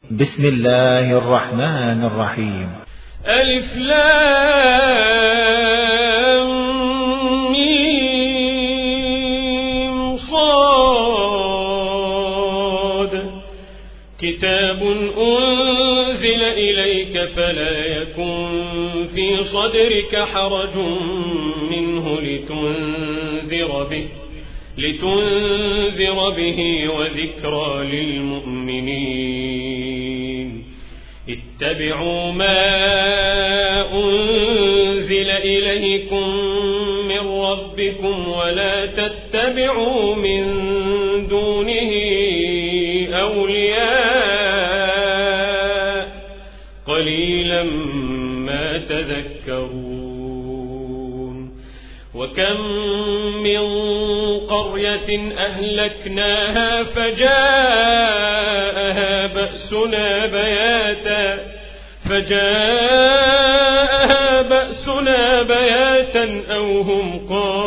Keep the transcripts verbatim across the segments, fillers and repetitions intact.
بسم الله الرحمن الرحيم. ألف لام ميم صاد كتاب أنزل إليك فلا يكن في صدرك حرج منه لتنذر به لتنذر به وذكرى للمؤمنين. اتبعوا ما أنزل إليكم من ربكم ولا تتبعوا من دونه أولياء قليلا ما تذكرون. وكم من قرية أهلكناها فجاءها بأسنا بياتا فجاءها بأسنا بياتا أو هم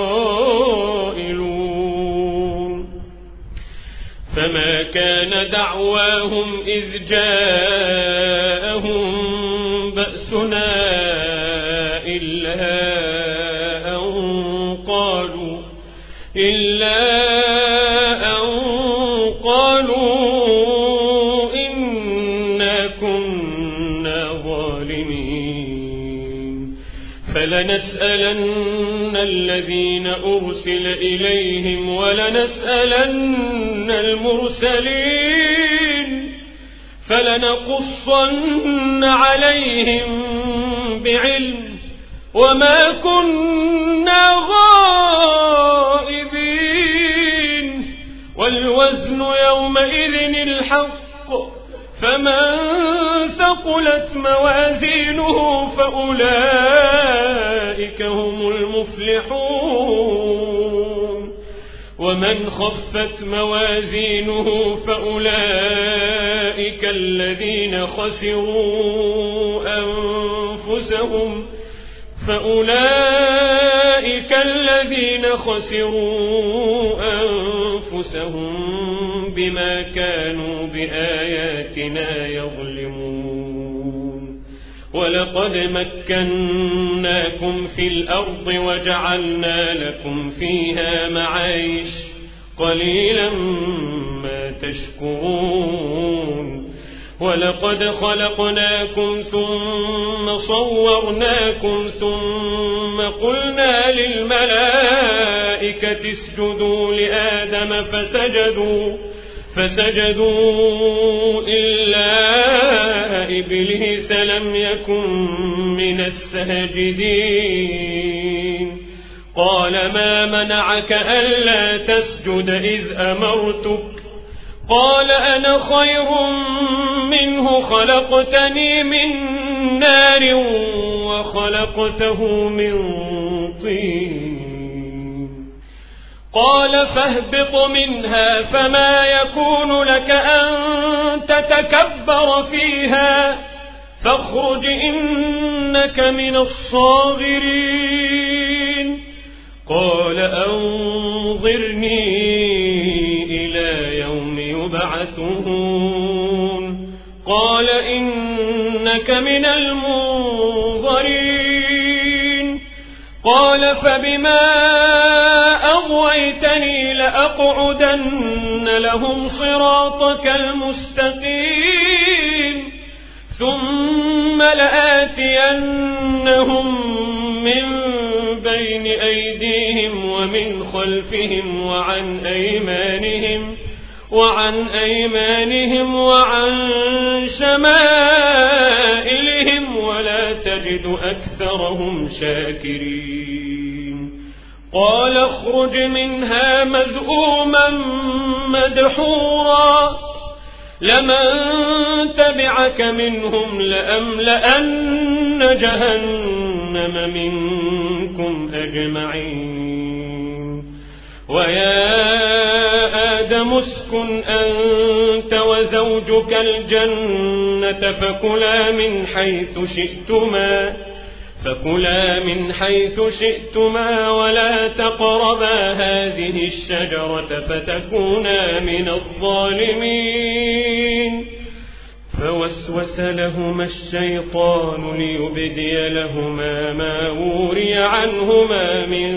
قائلون. فما كان دعواهم إذ جاءهم بأسنا إلا إلا أن قالوا إنا كنا ظالمين. فلنسألن الذين أرسل إليهم ولنسألن المرسلين فلنقصن عليهم بعلم وما كنا غائبين. والوزن يومئذ الحق فمن ثقلت موازينه فأولئك هم المفلحون ومن خفت موازينه فأولئك الذين خسروا أنفسهم فأولئك الذين خسروا أنفسهم بما كانوا بآياتنا يظلمون. ولقد مكناكم في الأرض وجعلنا لكم فيها معايش قليلا ما تشكرون. ولقد خلقناكم ثم صورناكم ثم قلنا للملائكة اسجدوا لآدم فسجدوا فسجدوا إلا إبليس لم يكن من الساجدين. قال ما منعك ألا تسجد إذ أمرتك؟ قال أنا خير منه خلقتني من نار وخلقته من طين. قال فاهبط منها فما يكون لك أن تتكبر فيها فاخرج إنك من الصاغرين. قال أنظرني إلى يوم يبعثون. قال إنك من المنظرين. قال فبما أغويتني لأقعدن لهم صراطك المستقيم ثم لآتينهم من بين أيديهم ومن خلفهم وعن أيمانهم وعن أيمانهم وعن شمائلهم ولا تجد أكثرهم شاكرين. قال اخرج منها مذءوما مدحورا لمن تبعك منهم لأملأن جهنم منكم أجمعين. ويا آدم اسكن أنت وزوجك الجنة فكلا من حيث شئتما فكلا من حيث شئتما ولا تقربا هذه الشجرة فتكونا من الظالمين فوسوس لهما الشيطان ليبدي لهما ما وري عنهما من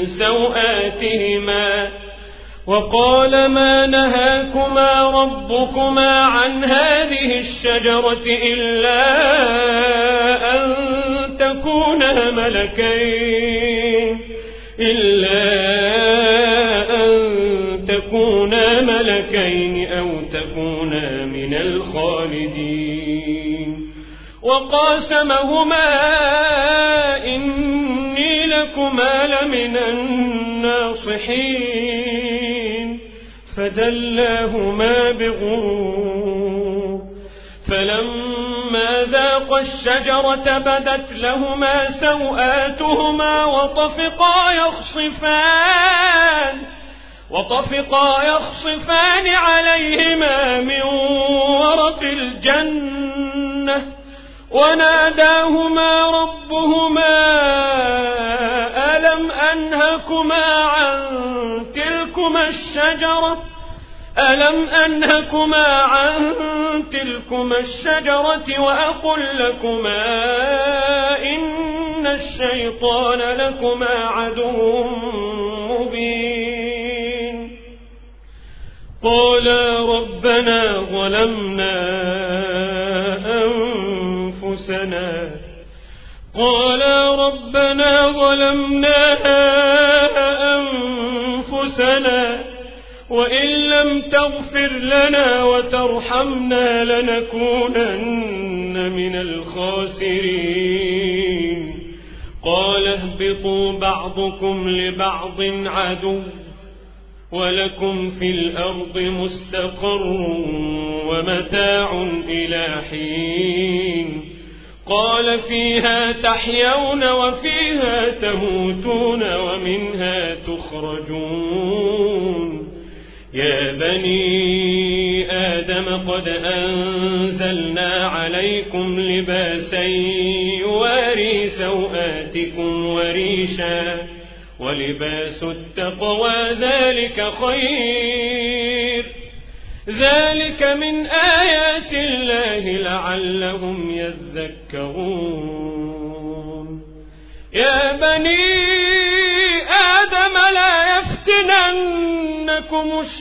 سوآتهما وقال ما نهاكما ربكما عن هذه الشجرة إلا أن تكونا ملكين إلا أن تكونا ملكين أو تكونا من الخالدين وقاسمهما إني لكما لمن الناصحين فدلاهما بغرور فلما ذاقا الشجرة بدت لهما سوآتهما وطفقا يخصفان وطفقا يخصفان عليهما من ورق الجنة وناداهما ربهما ألم أنهكما عن تلكما الشجرة ألم أنهكما عن تلكما الشجرة وأقل لكما إن الشيطان لكما عدو مبين قالا ربنا ظلمنا أنفسنا قالا ربنا ظلمنا أنفسنا وإن لم تغفر لنا وترحمنا لنكونن من الخاسرين قال اهبطوا بعضكم لبعض عدو ولكم في الأرض مستقر ومتاع إلى حين قال فيها تحيون وفيها تموتون ومنها تخرجون يا بني آدم قد أنزلنا عليكم لباسا يواري سوآتكم وريشا ولباس التقوى ذلك خير ذلك من آيات الله لعلهم يذكرون يا بني آدم لا يفتننكم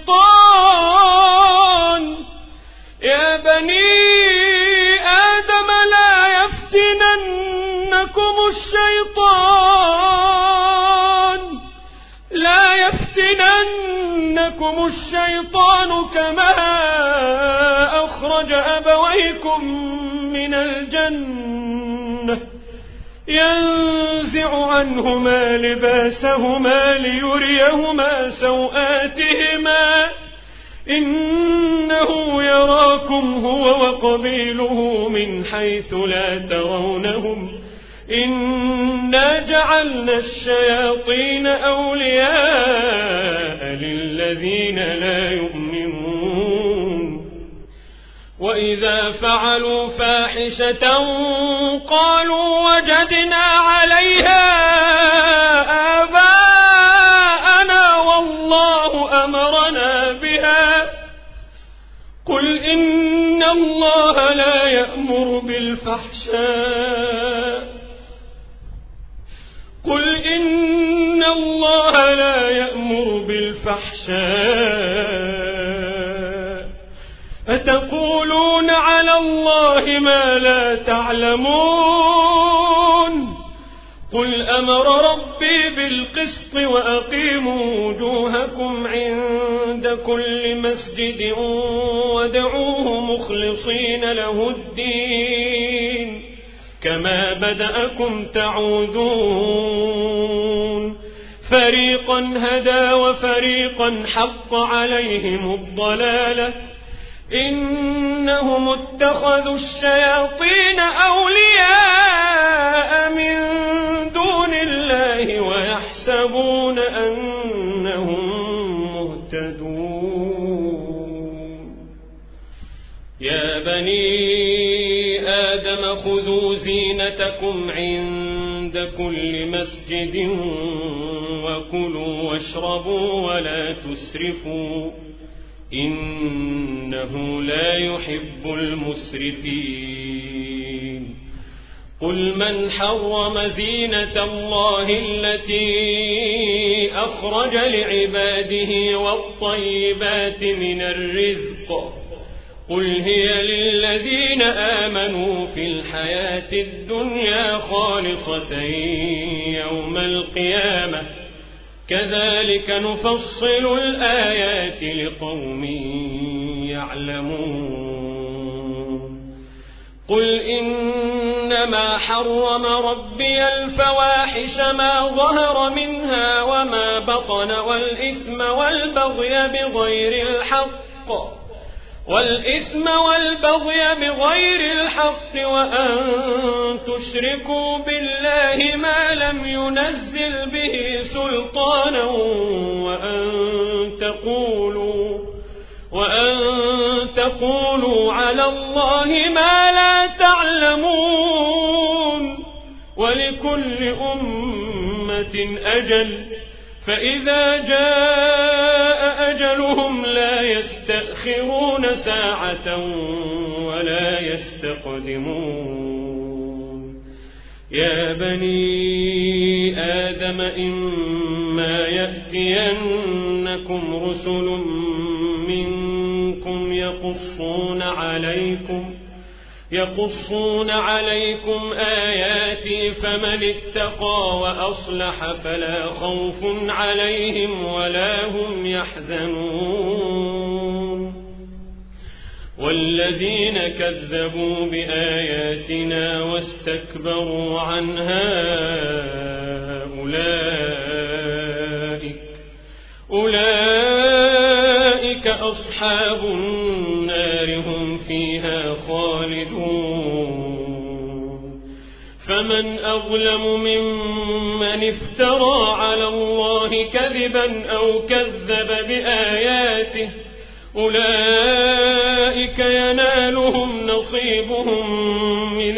الشيطان يا بني آدم لا يفتننكم الشيطان لا يفتننكم الشيطان كما أخرج أبويكم من الجنة ينزع عنهما لباسهما ليريهما سوآتهما إنه يراكم هو وقبيله من حيث لا ترونهم إنا جعلنا الشياطين أولياء للذين لا يؤمنون وإذا فعلوا فاحشة قالوا وجدنا عليها آباءنا والله أمرنا بها قل إن الله لا يأمر بالفحشاء قل إن الله لا يأمر بالفحشاء أتقولون على الله ما لا تعلمون قل أمر ربي بالقسط وأقيموا وجوهكم عند كل مسجد ودعوه مخلصين له الدين كما بدأكم تعودون فريقا هدى وفريقا حق عليهم الضلالة إنهم اتخذوا الشياطين أولياء من دون الله ويحسبون أنهم مهتدون يا بني آدم خذوا زينتكم عند كل مسجد وكلوا واشربوا ولا تسرفوا إنه لا يحب المسرفين قل من حرم زينة الله التي أخرج لعباده والطيبات من الرزق قل هي للذين آمنوا في الحياة الدنيا خالصة يوم القيامة كذلك نفصل الآيات لقوم يعلمون قل إنما حرم ربي الفواحش ما ظهر منها وما بطن والإثم والبغي بغير الحق والإثم والبغي بغير الحق وأن تشركوا بالله ما لم ينزل به سلطانا وأن تقولوا وأن تقولوا على الله ما لا تعلمون ولكل أمة أجل فإذا جاء أجلهم لا يستأخرون ساعة ولا يستقدمون يا بني آدم إما يأتينكم رسل منكم يقصون عليكم يقصون عليكم آياتي فمن اتقى وأصلح فلا خوف عليهم ولا هم يحزنون والذين كذبوا بآياتنا واستكبروا عنها أولئك أولئك أصحاب النار هم فيها خالدون فمن أظلم ممن افترى على الله كذبا أو كذب بآياته أولئك ينالهم نصيبهم من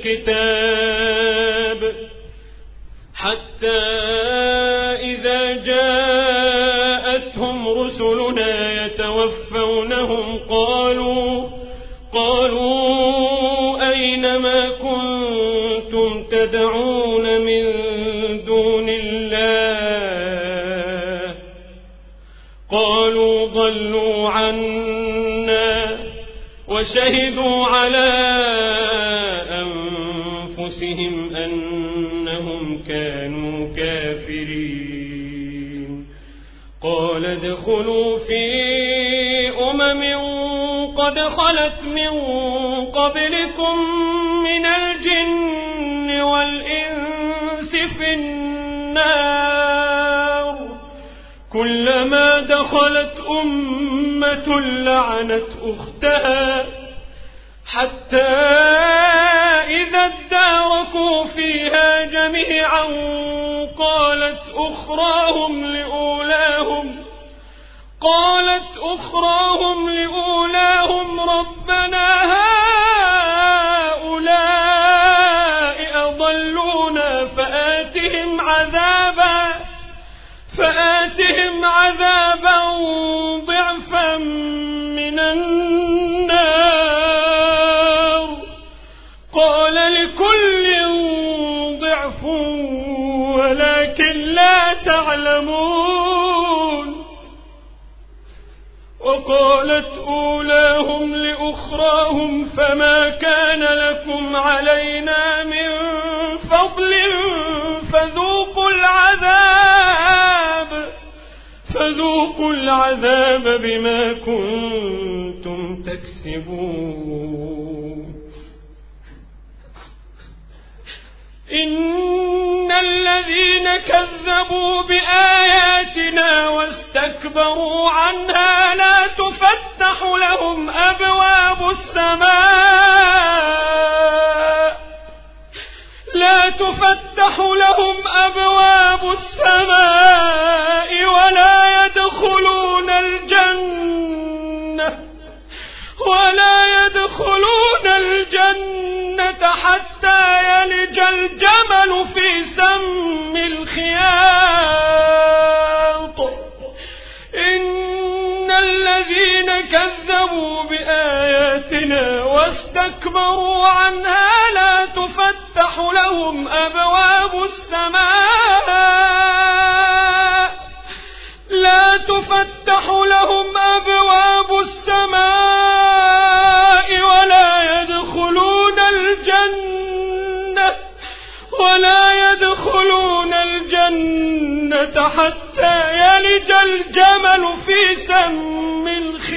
الكتاب حتى إذا جاءتهم رسلنا يتوفونهم قالوا قالوا أين ما كنتم تدعون من دون الله قالوا ضلوا عنا وشهدوا على أنفسهم أنهم كانوا كافرين قال ادخلوا في أمم قد خلت من قبلكم من الجن والإنس في النار كلما دخلت أمة لعنت أختها حتى إذا اداركوا فيها جميعا قالت أخراهم لأولاهم قالت أخراهم لأولاهم ربنا هؤلاء أضلونا فآتهم عذابا فآتهم عذابا ضعفا من النار قال لكل ضعف ولكن لا تعلمون وقالت أولاهم لأخراهم فما كان لكم علينا من فضل فذوقوا العذاب فذوقوا العذاب بما كنتم تكسبون إن الذين كذبوا بآياتنا واستكبروا عنها لا تفتح لهم أبواب السماء لا تفتح لهم أبواب السماء ولا يدخلون الجنة ولا يدخلون الجنة حتى يلج الجمل في سم الخياط إن الذين بآياتنا واستكبروا عنها لا تفتح لهم أبواب السماء لا تفتح لهم أبواب السماء ولا يدخلون الجنة ولا يدخلون الجنة حتى يلج الجمل في سم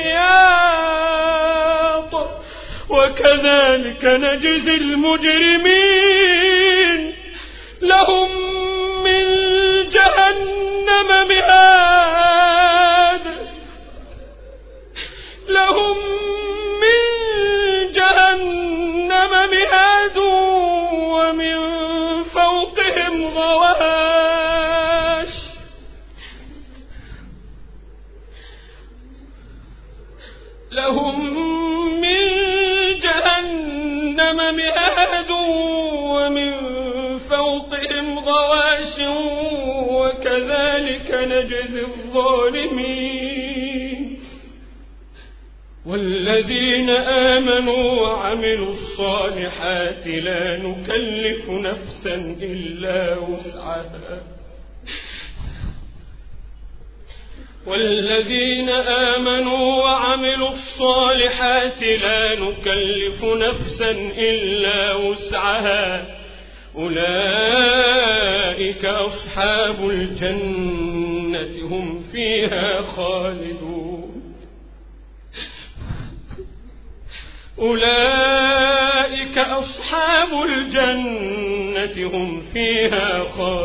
الخياط وكذلك نجزي المجرمين لهم من جهنم مهاد لهم من جهنم مهاد ومن فوقهم غواش لهم من جهنم مهاد ومن فوقهم غواش وكذلك نجزي الظالمين والذين آمنوا وعملوا الصالحات لا نكلف نفسا إلا وسعها والذين آمنوا وعملوا الصالحات لا نكلف نفسا إلا وسعها أولئك أصحاب الجنة هم فيها خالدون أولئك أصحاب الجنة هم فيها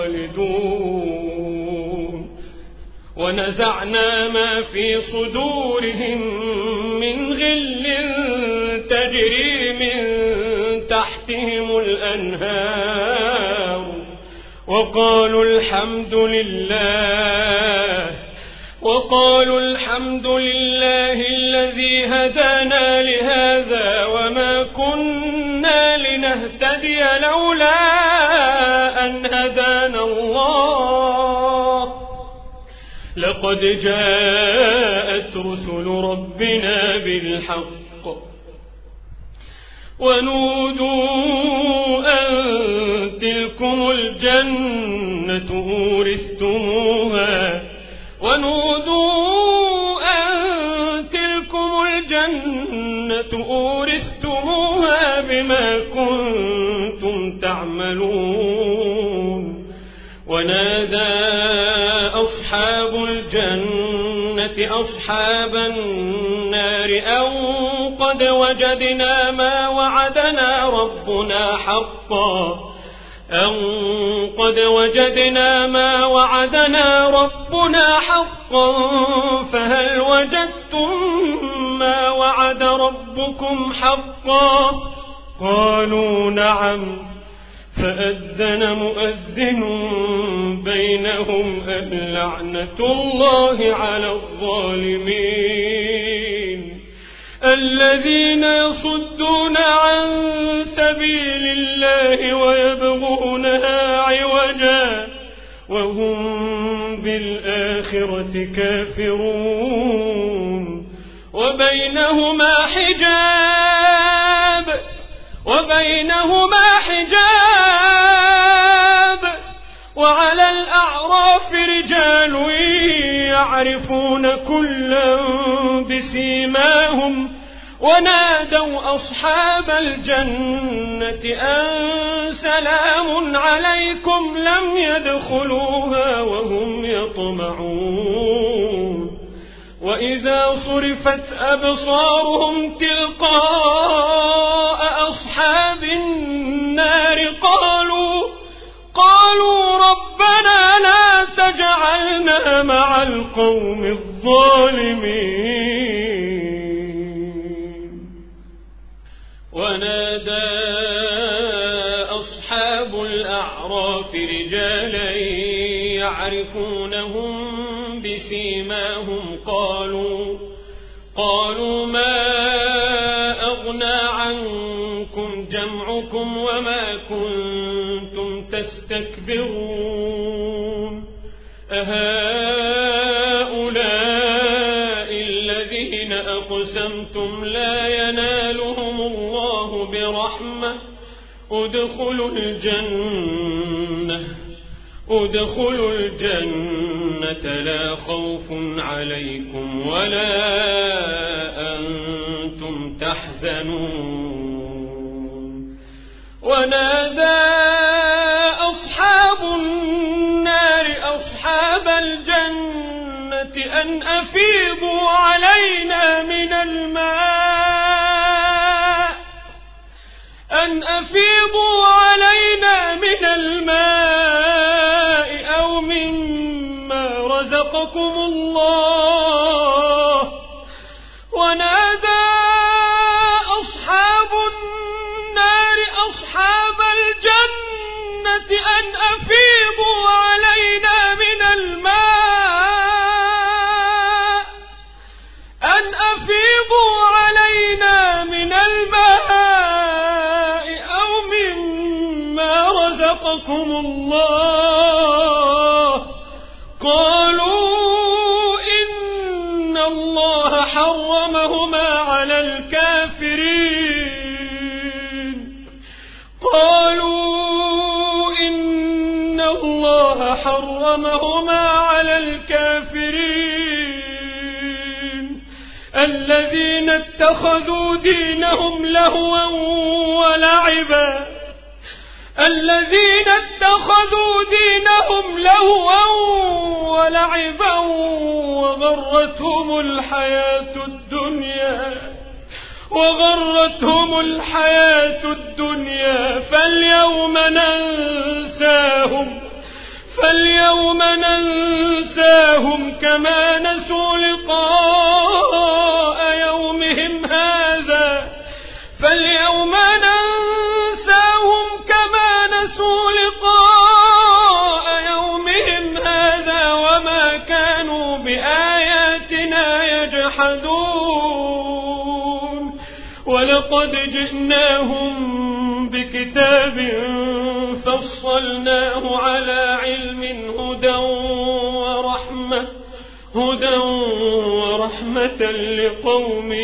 خالدون ونزعنا ما في صدورهم من غل تجري من تحتهم الأنهار وقالوا الحمد لله وقالوا الحمد لله الذي هدانا لهذا وما كنا لنهتدي لولا أن هدانا الله لقد جاءت رسل ربنا بالحق ونودوا أن تلكم الجنة أورثتموها ونودوا أن تلكم الجنة أورثتموها بما كنتم تعملون ونادى أصحاب الجنة أصحاب النار أن قد وجدنا ما وعدنا ربنا حقا أن قد وجدنا ما وعدنا ربنا حقا فهل وجدتم ما وعد ربكم حقا قالوا نعم فأذن مؤذن بينهم اللعنة الله على الظالمين الذين يصدون عن سبيل الله ويبغونها عوجا وهم بالآخرة كافرون وبينهما حجاب وبينهما حجاب وعلى الأعراف رجال يعرفون كلا بسيماهم ونادوا أصحاب الجنة أن سلام عليكم لم يدخلوها وهم يطمعون وإذا صرفت أبصارهم تلقاء أصحاب النار قالوا قالوا ربنا لا تجعلنا مع القوم الظالمين ونادى أصحاب الأعراف رجالا يعرفونهم بسيماهم قالوا قالوا ما أغنى عنكم جمعكم وما كنتم تستكبرون أهؤلاء الذين أقسمتم لا برحمة ادخلوا الجنة ادخلوا الجنة لا خوف عليكم ولا أنتم تحزنون. ونادى أصحاب النار أصحاب الجنة أن أفيضوا علينا من الماء أن أفيضوا علينا من الماء أو مما رزقكم الله. ونادى أصحاب النار أصحاب الجنة أن أفيضوا علينا من الماء أن أفيضوا علينا من الماء أو مما رزقكم الله. قالوا إن الله حرمهما على الكافرين قالوا إن الله حرمهما على الكافرين الذين اتخذوا دينهم لهوا ولعبا الذين اتخذوا دينهم لهوا ولعبا وغرتهم الحياة الدنيا وغرتهم الحياة الدنيا فاليوم ننساهم فاليوم ننساهم كما نسوا لقاء يومهم هذا فاليوم ننساهم كما نسوا لقاء يومهم هذا وما كانوا بآياتنا يجحدون. ولقد جئناهم بكتاب فصلناه على علم هدى ورحمة هدى ورحمة لقوم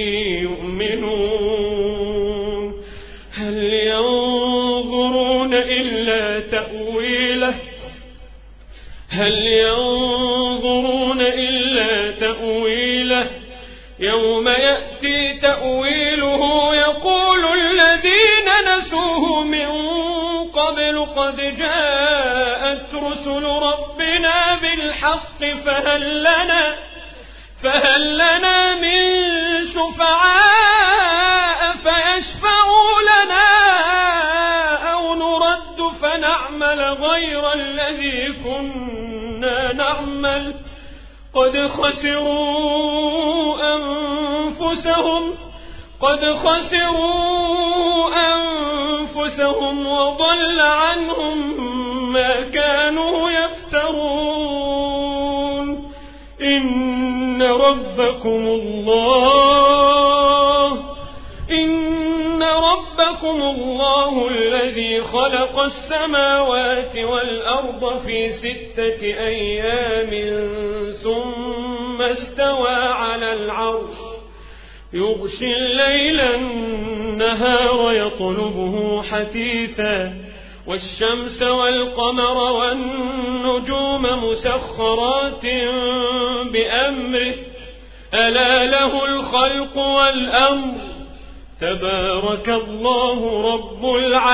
يؤمنون. هل ينظرون إلا تأويله هل ينظرون إلا تأويله يوم يأتي تأويله يقول الذين نسوه من قبل قد جاءت رسل ربنا بالحق فهل لنا فهل لنا من شفعاء فيشفعوا لنا أو نرد فنعمل غير الذي كنا نعمل قد خسروا أنفسهم قد خسروا أنفسهم وضل عنهم ما كانوا يفترون. إن ربكم الله إن ربكم الله الذي خلق السماوات والأرض في ستة أيام ثم استوى على العرش يغشي الليل النهار يطلبه حثيثا والشمس والقمر والنجوم مسخرات بأمره ألا له الخلق والأمر تبارك الله رب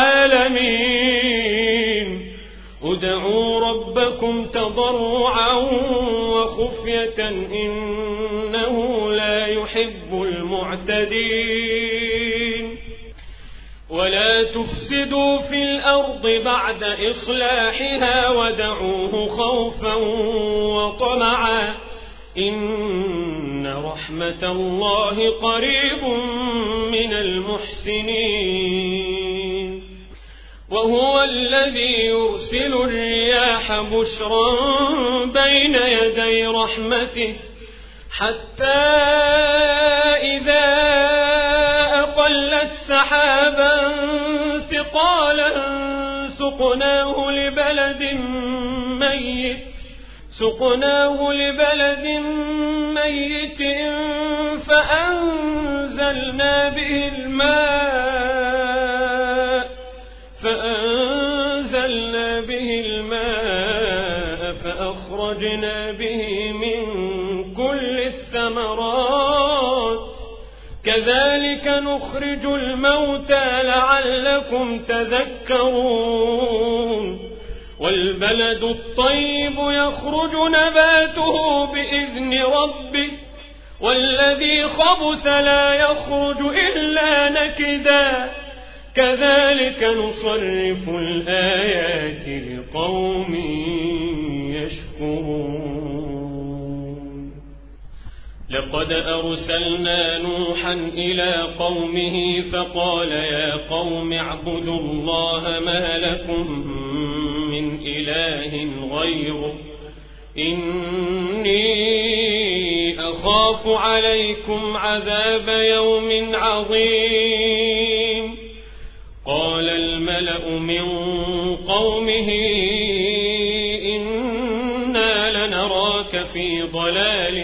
العالمين. ادعوا ربكم تضرعا وخفية إنه لا يحب المعتدين. ولا تفسدوا في الأرض بعد إصلاحها ودعوه خوفا وطمعا إن رحمة الله قريب من المحسنين. وهو الذي يرسل الرياح بشرا بين يدي رحمته حتى إذا أقلت سحابا ثقالا سقناه لبلد ميت سقناه لبلد ميت فأنزلنا به الماء فأخرجنا به من كل الثمرات كذلك نخرج الموتى لعلكم تذكرون والبلد الطيب يخرج نباته بإذن ربه والذي خبث لا يخرج إلا نكدا كذلك نصرف الآيات لقوم يشكرون لقد أرسلنا نوحا إلى قومه فقال يا قوم اعبدوا الله ما لكم من إله غيره إني أخاف عليكم عذاب يوم عظيم قال الملأ من قومه إنا لنراك في ضلال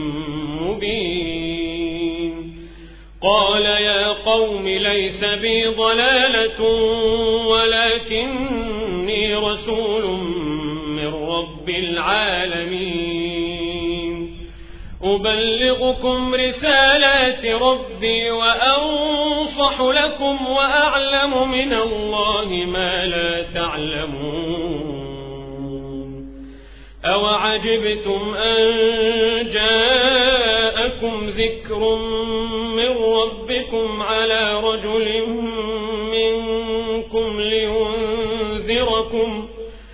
مبين قال يا قوم ليس بي ضلالة ولكني رسول من رب العالمين أبلغكم رسالات ربي وأنصح لكم وأعلم من الله ما لا تعلمون أوعجبتم أن جاءكم ذكر من ربكم على رجل منكم لينذركم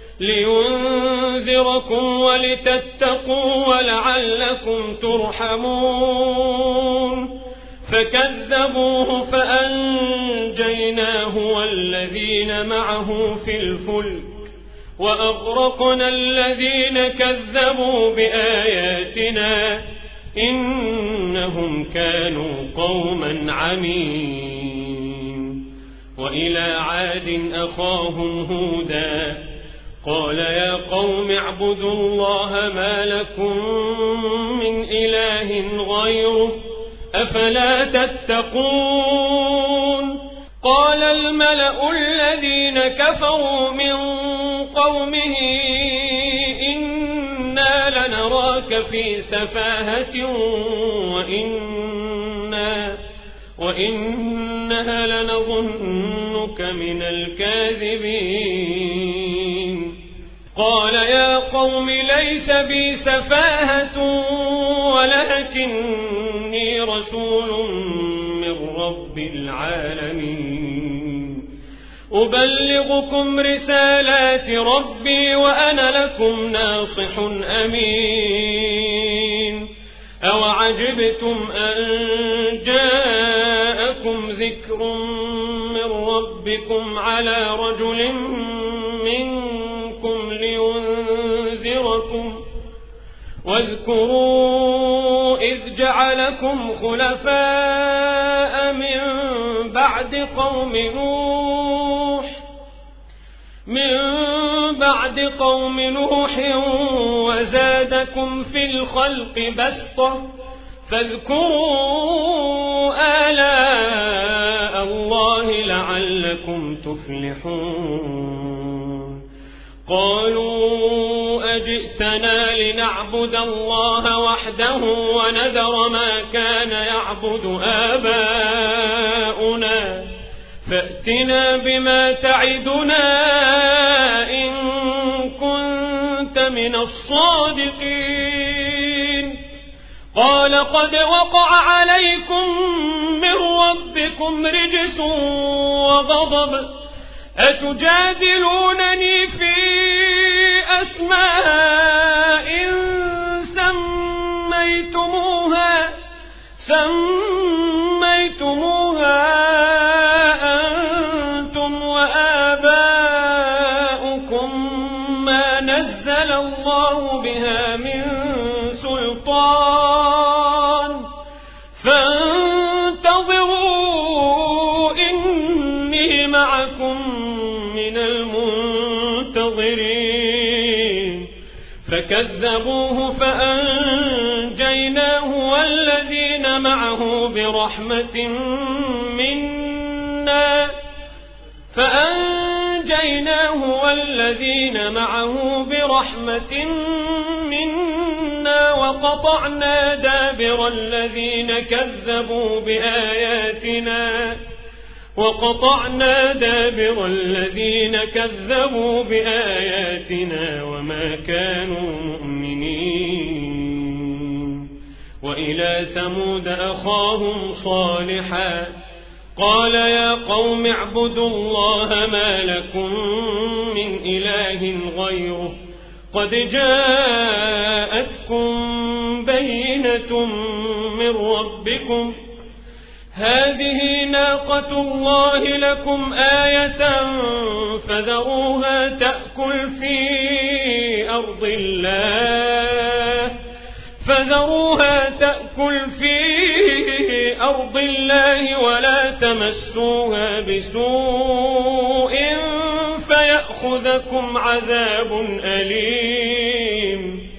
لينذركم ولتتقوا ولعلكم ترحمون فكذبوه فأنجيناه والذين معه في الفلك وأغرقنا الذين كذبوا بآياتنا إنهم كانوا قوما عمين وإلى عاد أخاهم هودا قال يا قوم اعبدوا الله ما لكم من إله غيره أفلا تتقون قال الملأ الذين كفروا من قومه إنا لنراك في سفاهة وإنا وإنها لنظنك من الكاذبين قال يا قوم ليس بي سفاهة ولكني رسول من رب العالمين أبلغكم رسالات ربي وأنا لكم ناصح أمين أوعجبتم أن جاءكم ذكر من ربكم على رجل منكم لينذركم واذكروا إذ جعلكم خلفاء من بعد قوم نوح من بعد قوم نوح وزادكم في الخلق بسطة فاذكروا آلاء الله لعلكم تفلحون قالوا أجئتنا لنعبد الله وحده ونذر ما كان يعبد آباؤنا فأتنا بما تعدنا إن كنت من الصادقين قال قد وقع عليكم من ربكم رجس وغضب أتجادلونني في أسماء سميتموها سميتموها أنتم وآباؤكم ما نزل الله بها من سلطان فانتظروا إني معكم من المنتظرين فكذبوه فأنجيناه والذين معه برحمة منا فأنجيناه هو الذين معه برحمة منا وقطعنا دابر الذين كذبوا بآياتنا وقطعنا دابر الذين كذبوا بآياتنا وما كانوا مؤمنين. وإلى ثمود أخاهم صالحا قال يا قوم اعبدوا الله ما لكم من إله غيره قد جاءتكم بينة من ربكم هذه ناقة الله لكم آية فذروها تأكل في أرض الله فذروها تأكل في أرض الله ولا تمسوها بسوء فيأخذكم عذاب أليم.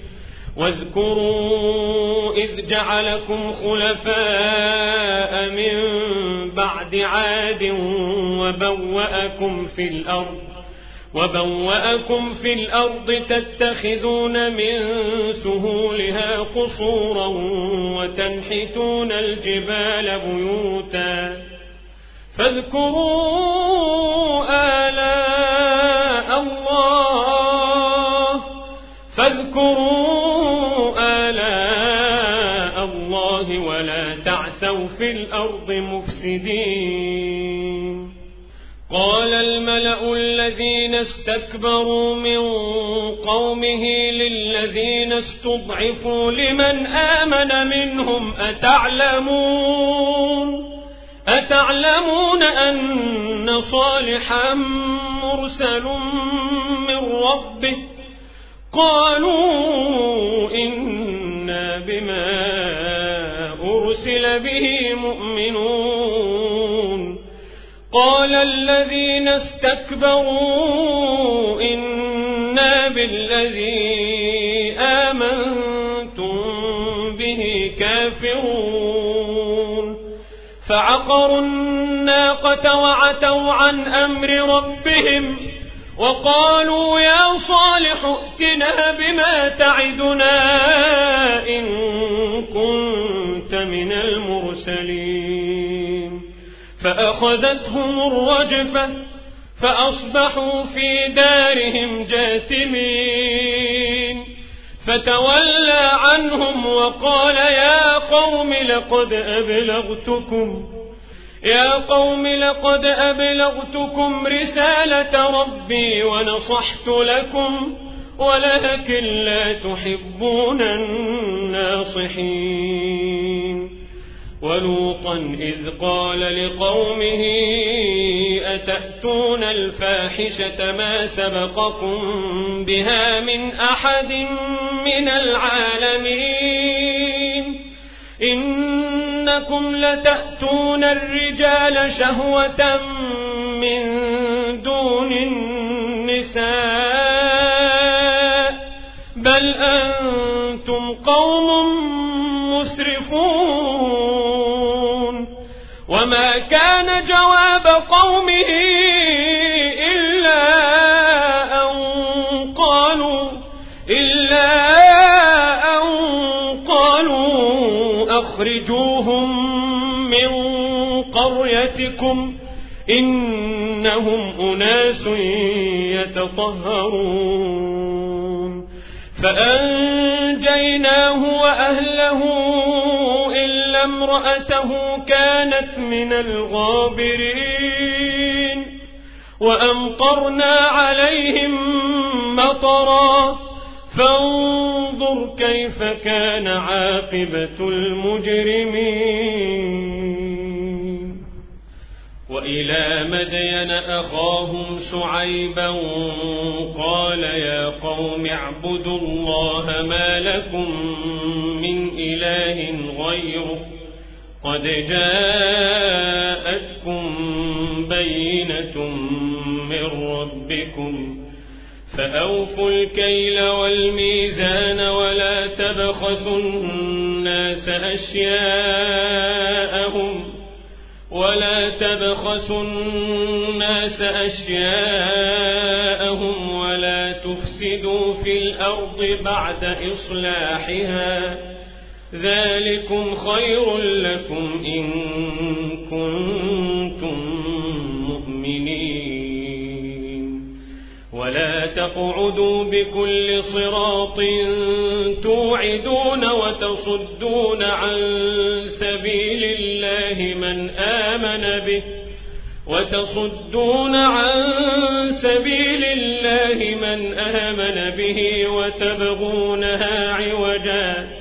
واذكروا إذ جعلكم خلفاء من بعد عاد وبوأكم في الأرض وبوأكم في الأرض تتخذون من سهولها قصورا وتنحتون الجبال بيوتا فاذكروا آلاء الله فاذكروا آلاء الله ولا تعثوا في الأرض مفسدين. قال الملأ الذين استكبروا من قومه للذين استضعفوا لمن آمن منهم أتعلمون أتعلمون أن صالحا مرسل من ربه قالوا إنا بما أرسل به مؤمنون. قال الذين استكبروا إنا بالذي آمنتم به كافرون فعقروا الناقة وعتوا عن أمر ربهم وقالوا يا صالح ائتنا بما تعدنا إن كنت من المرسلين. فأخذتهم الرجفة فأصبحوا في دارهم جاثمين. فتولى عنهم وقال يا قوم لقد أبلغتكم يا قوم لقد أبلغتكم رسالة ربي ونصحت لكم ولكن لا تحبون الناصحين. ولوطا إذ قال لقومه أتأتون الفاحشة ما سبقكم بها من أحد من العالمين إنكم لتأتون الرجال شهوة من دون النساء بل أنتم قوم مسرفون. وما كان جواب قومه إلا أن قالوا إلا أن قالوا أخرجوهم من قريتكم إنهم أناس يتطهرون. فأنجيناه وأهله إلا امرأته كانت من الغابرين. وأمطرنا عليهم مطرا فانظر كيف كان عاقبة المجرمين. وإلى مدين أخاهم شعيبا قال يا قوم اعبدوا الله ما لكم من إله غيره قد جاءتكم بينة من ربكم فأوفوا الكيل والميزان ولا تبخسوا الناس أشياءهم ولا تبخسوا الناس أشياءهم تفسدوا في الأرض بعد إصلاحها ذلكم خير لكم إن كنتم مؤمنين ولا تقعدوا بكل صراط توعدون وتصدون عن سبيل الله من آمن به وتصدون عن سبيل الله من آمن به وتبغونها عوجا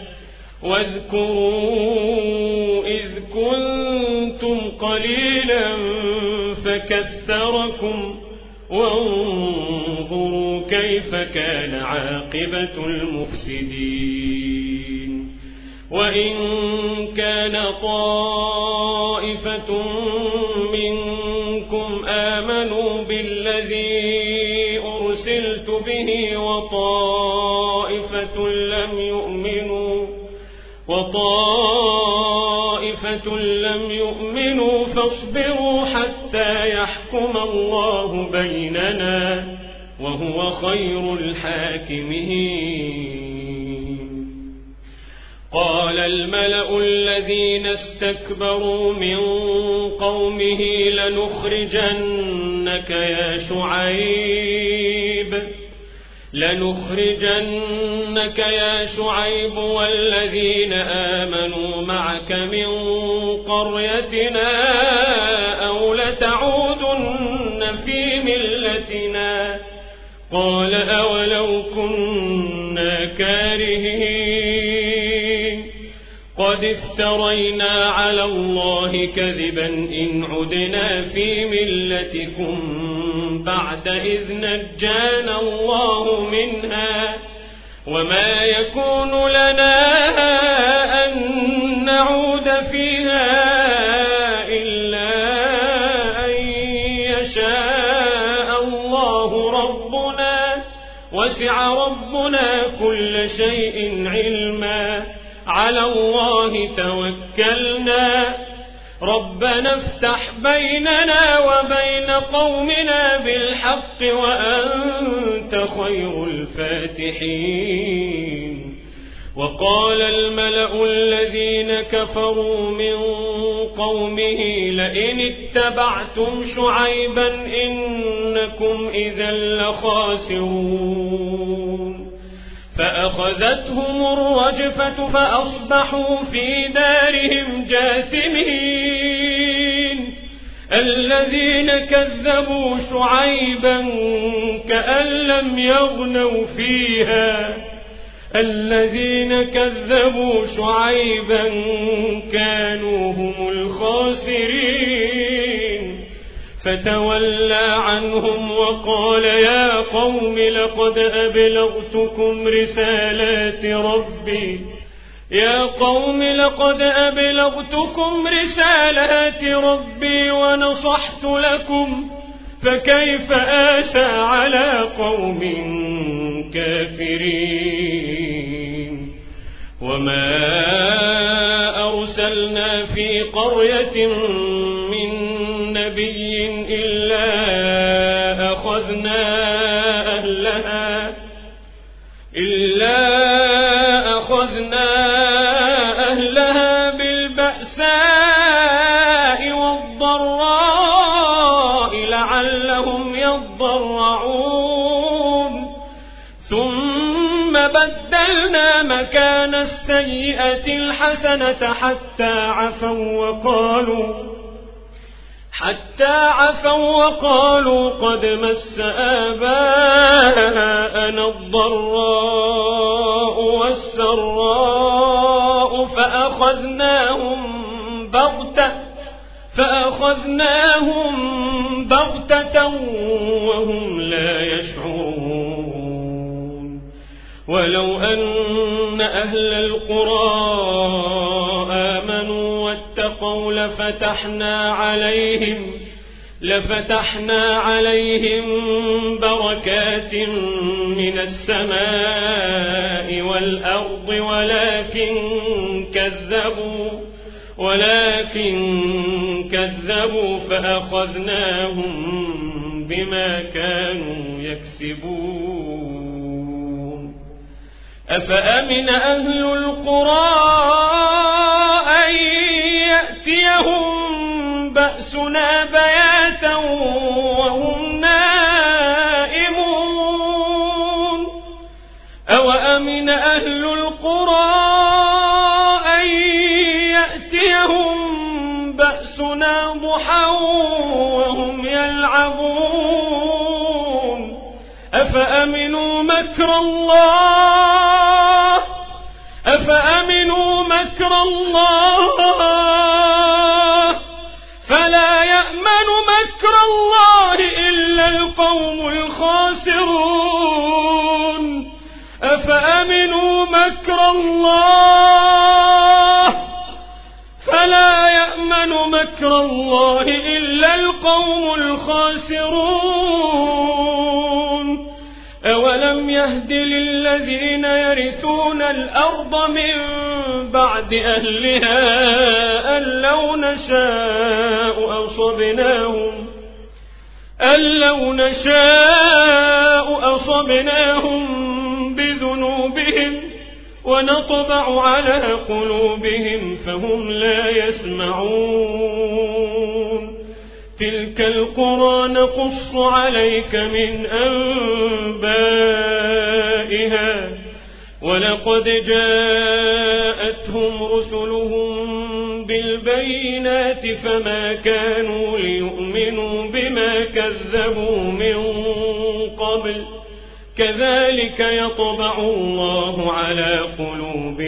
واذكروا إذ كنتم قليلا فكثركم وانظروا كيف كان عاقبة المفسدين وإن كان طائفة منكم آمنوا بالذي أرسلت به وطائفة لم يؤمنوا وطائفة لم يؤمنوا فاصبروا حتى يحكم الله بيننا وهو خير الحاكمين. قال الملأ الذين استكبروا من قومه لنخرجنك يا شعيب لنخرجنك يا شعيب والذين آمنوا معك من قريتنا أو لتعودن في ملتنا قال أولو كنا كارهين قد افترينا على الله كذبا إن عدنا في ملتكم بعد إذ نجانا الله منها وما يكون لنا أن نعود فيها إلا أن يشاء الله ربنا وسع ربنا كل شيء علما على الله توكلنا ربنا افتح بيننا وبين قومنا بالحق وأنت خير الفاتحين. وقال الملأ الذين كفروا من قومه لئن اتبعتم شعيبا إنكم إذا لخاسرون فأخذتهم الرجفة فأصبحوا في دارهم جاثمين. الذين كذبوا شعيبا كأن لم يغنوا فيها الذين كذبوا شعيبا كانوا هم الخاسرين فتولى عنهم وقال يا قوم لقد أبلغتكم رسالات ربي يا قوم لقد أبلغتكم رسالات ربي ونصحت لكم فكيف آسى على قوم كافرين. وما أرسلنا في قرية من نبي إلا أخذنا أهلها إلا أخذنا أهلها بالبأساء والضراء لعلهم يضرعون ثم بدلنا مكان السيئة الحسنة حتى عفوا وقالوا حتى عفوا وقالوا قد مس آباءنا الضراء والسراء فأخذناهم بغتة فأخذناهم بغتة وهم لا يشعرون. ولو أن أهل القرى آمنوا واتقوا لفتحنا عليهم لفتحنا عليهم بركات من السماء والأرض ولكن كذبوا ولكن كذبوا فأخذناهم بما كانوا يكسبون. أفأمن أهل القرى أن يأتيهم بأسنا بياتا وهم نائمون أوأمن أهل القرى أن يأتيهم بأسنا ضحى وهم يلعبون أفأمنوا مكر الله أفأمنوا مكر الله فلا يأمن مكر الله إلا القوم الخاسرون أفأمنوا مكر الله فلا يأمن مكر الله إلا القوم الخاسرون أولم يهد للذين يرثون الأرض من بعد أهلها أن لو نشاء أصبناهم أن لو نشاء أصبناهم بذنوبهم ونطبع على قلوبهم فهم لا يسمعون تلك القرى نقص عليك من أنبائها ولقد جاءتهم رسلهم بالبينات فما كانوا ليؤمنوا بما كذبوا من قبل كذلك يطبع الله على قلوب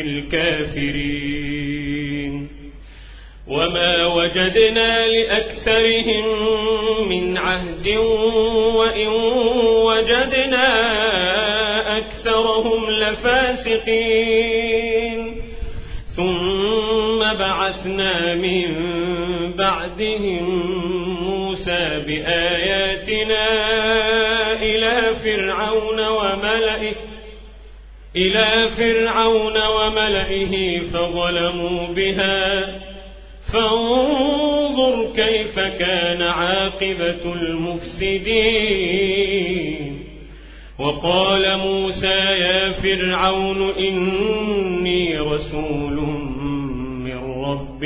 الكافرين وما وجدنا لأكثرهم من عهد وإن وجدنا أكثرهم لفاسقين ثم بعثنا من بعدهم موسى بآياتنا إلى فرعون وملئه إلى فرعون وملئه فظلموا بها فانظر كيف كان عاقبة المفسدين وقال موسى يا فرعون إني رسول من رب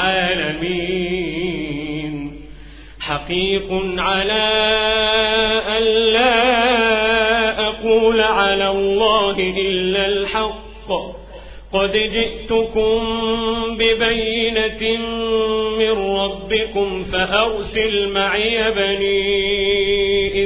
العالمين حقيق على أن لا أقول على الله إلا الحق قد جئتكم ببينة من ربكم فأرسل معي بني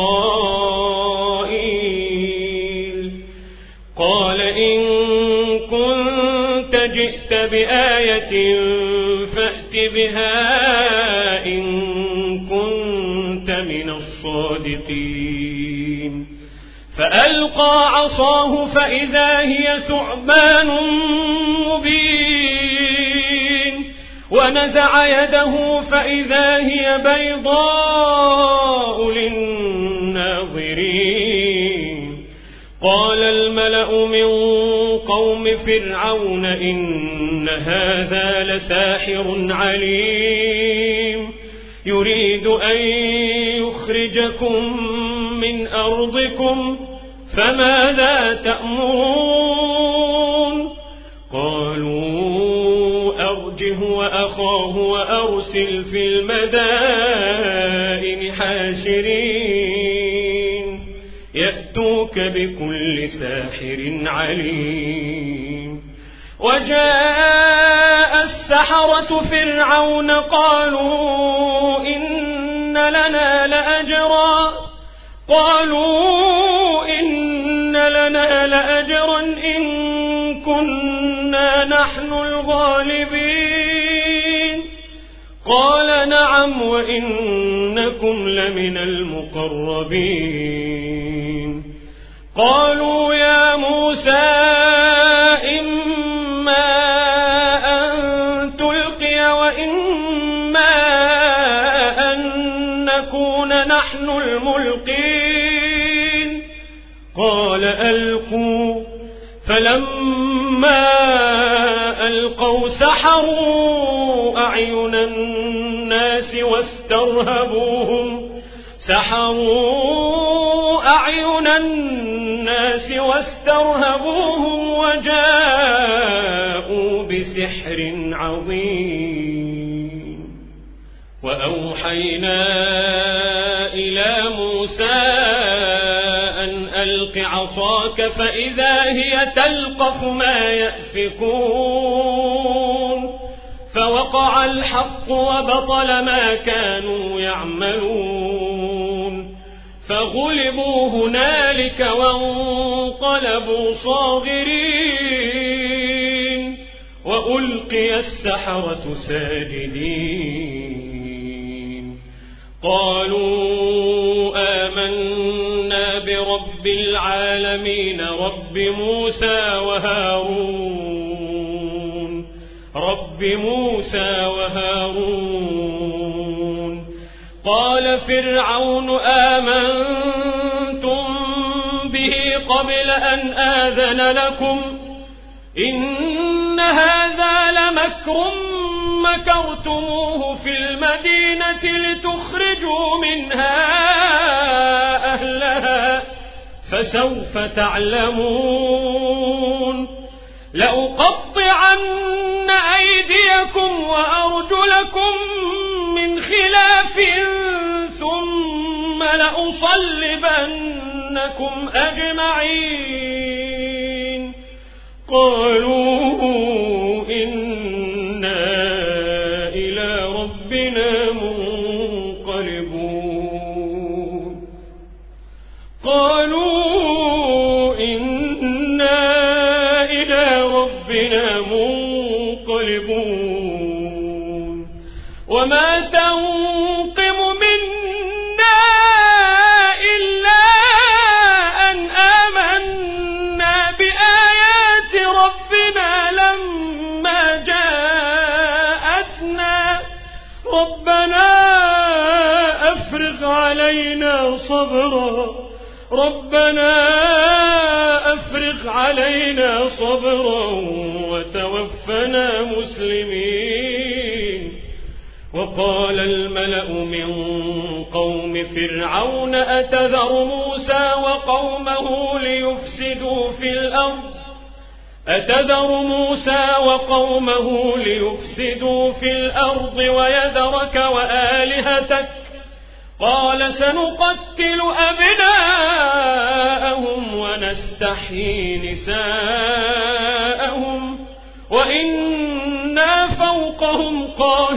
إسرائيل قال إن كنت جئت بآية فأت بها إن كنت من الصادقين فألقى عصاه فإذا هي ثعبان مبين ونزع يده فإذا هي بيضاء للناظرين قال الملأ من قوم فرعون إن هذا لساحر عليم يريد أن يخرجكم من أرضكم فماذا تأمرون قالوا أرجه وأخاه وأرسل في المدائن حاشرين يأتوك بكل ساحر عليم وجاء السحرة فرعون قالوا إن لنا لأجرا قالوا إن لنا لأجرا إن كنا نحن الغالبين قال نعم وإنكم لمن المقربين قالوا يا موسى إما أن تلقي وإما أن نكون نحن الملقين قال ألقوا فلما ألقوا سحروا أعين الناس واسترهبوهم سحروا أعين الناس الناس واسترهبوهم وجاءوا بسحر عظيم وأوحينا إلى موسى أن ألق عصاك فإذا هي تلقف ما يأفكون فوقع الحق وبطل ما كانوا يعملون فغلبوا هنالك وانقلبوا صاغرين وألقي السحرة ساجدين قالوا آمنا برب العالمين رب موسى وهارون رب موسى وهارون قال فرعون آمنتم به قبل أن آذن لكم إن هذا لمكر مكرتموه في المدينة لتخرجوا منها أهلها فسوف تعلمون لأقطعن أيديكم وأرجلكم من خلاف ثم لأصلبنكم أجمعين قالوا إنا إلى ربنا منقلبون قالوا إنا إلى ربنا منقلبون وما تنقم منا إلا أن آمنا بآيات ربنا لما جاءتنا ربنا أفرغ علينا صبرا ربنا أفرغ علينا صبرا وتوفنا مسلمين وقال الملأ من قوم فرعون أتذر موسى وقومه ليفسدوا في الأرض أتذر موسى وقومه ليفسدوا في الأرض ويذرك وآلهتك قال سنقتل أبناءهم ونستحيي نساءهم وإنا فوقهم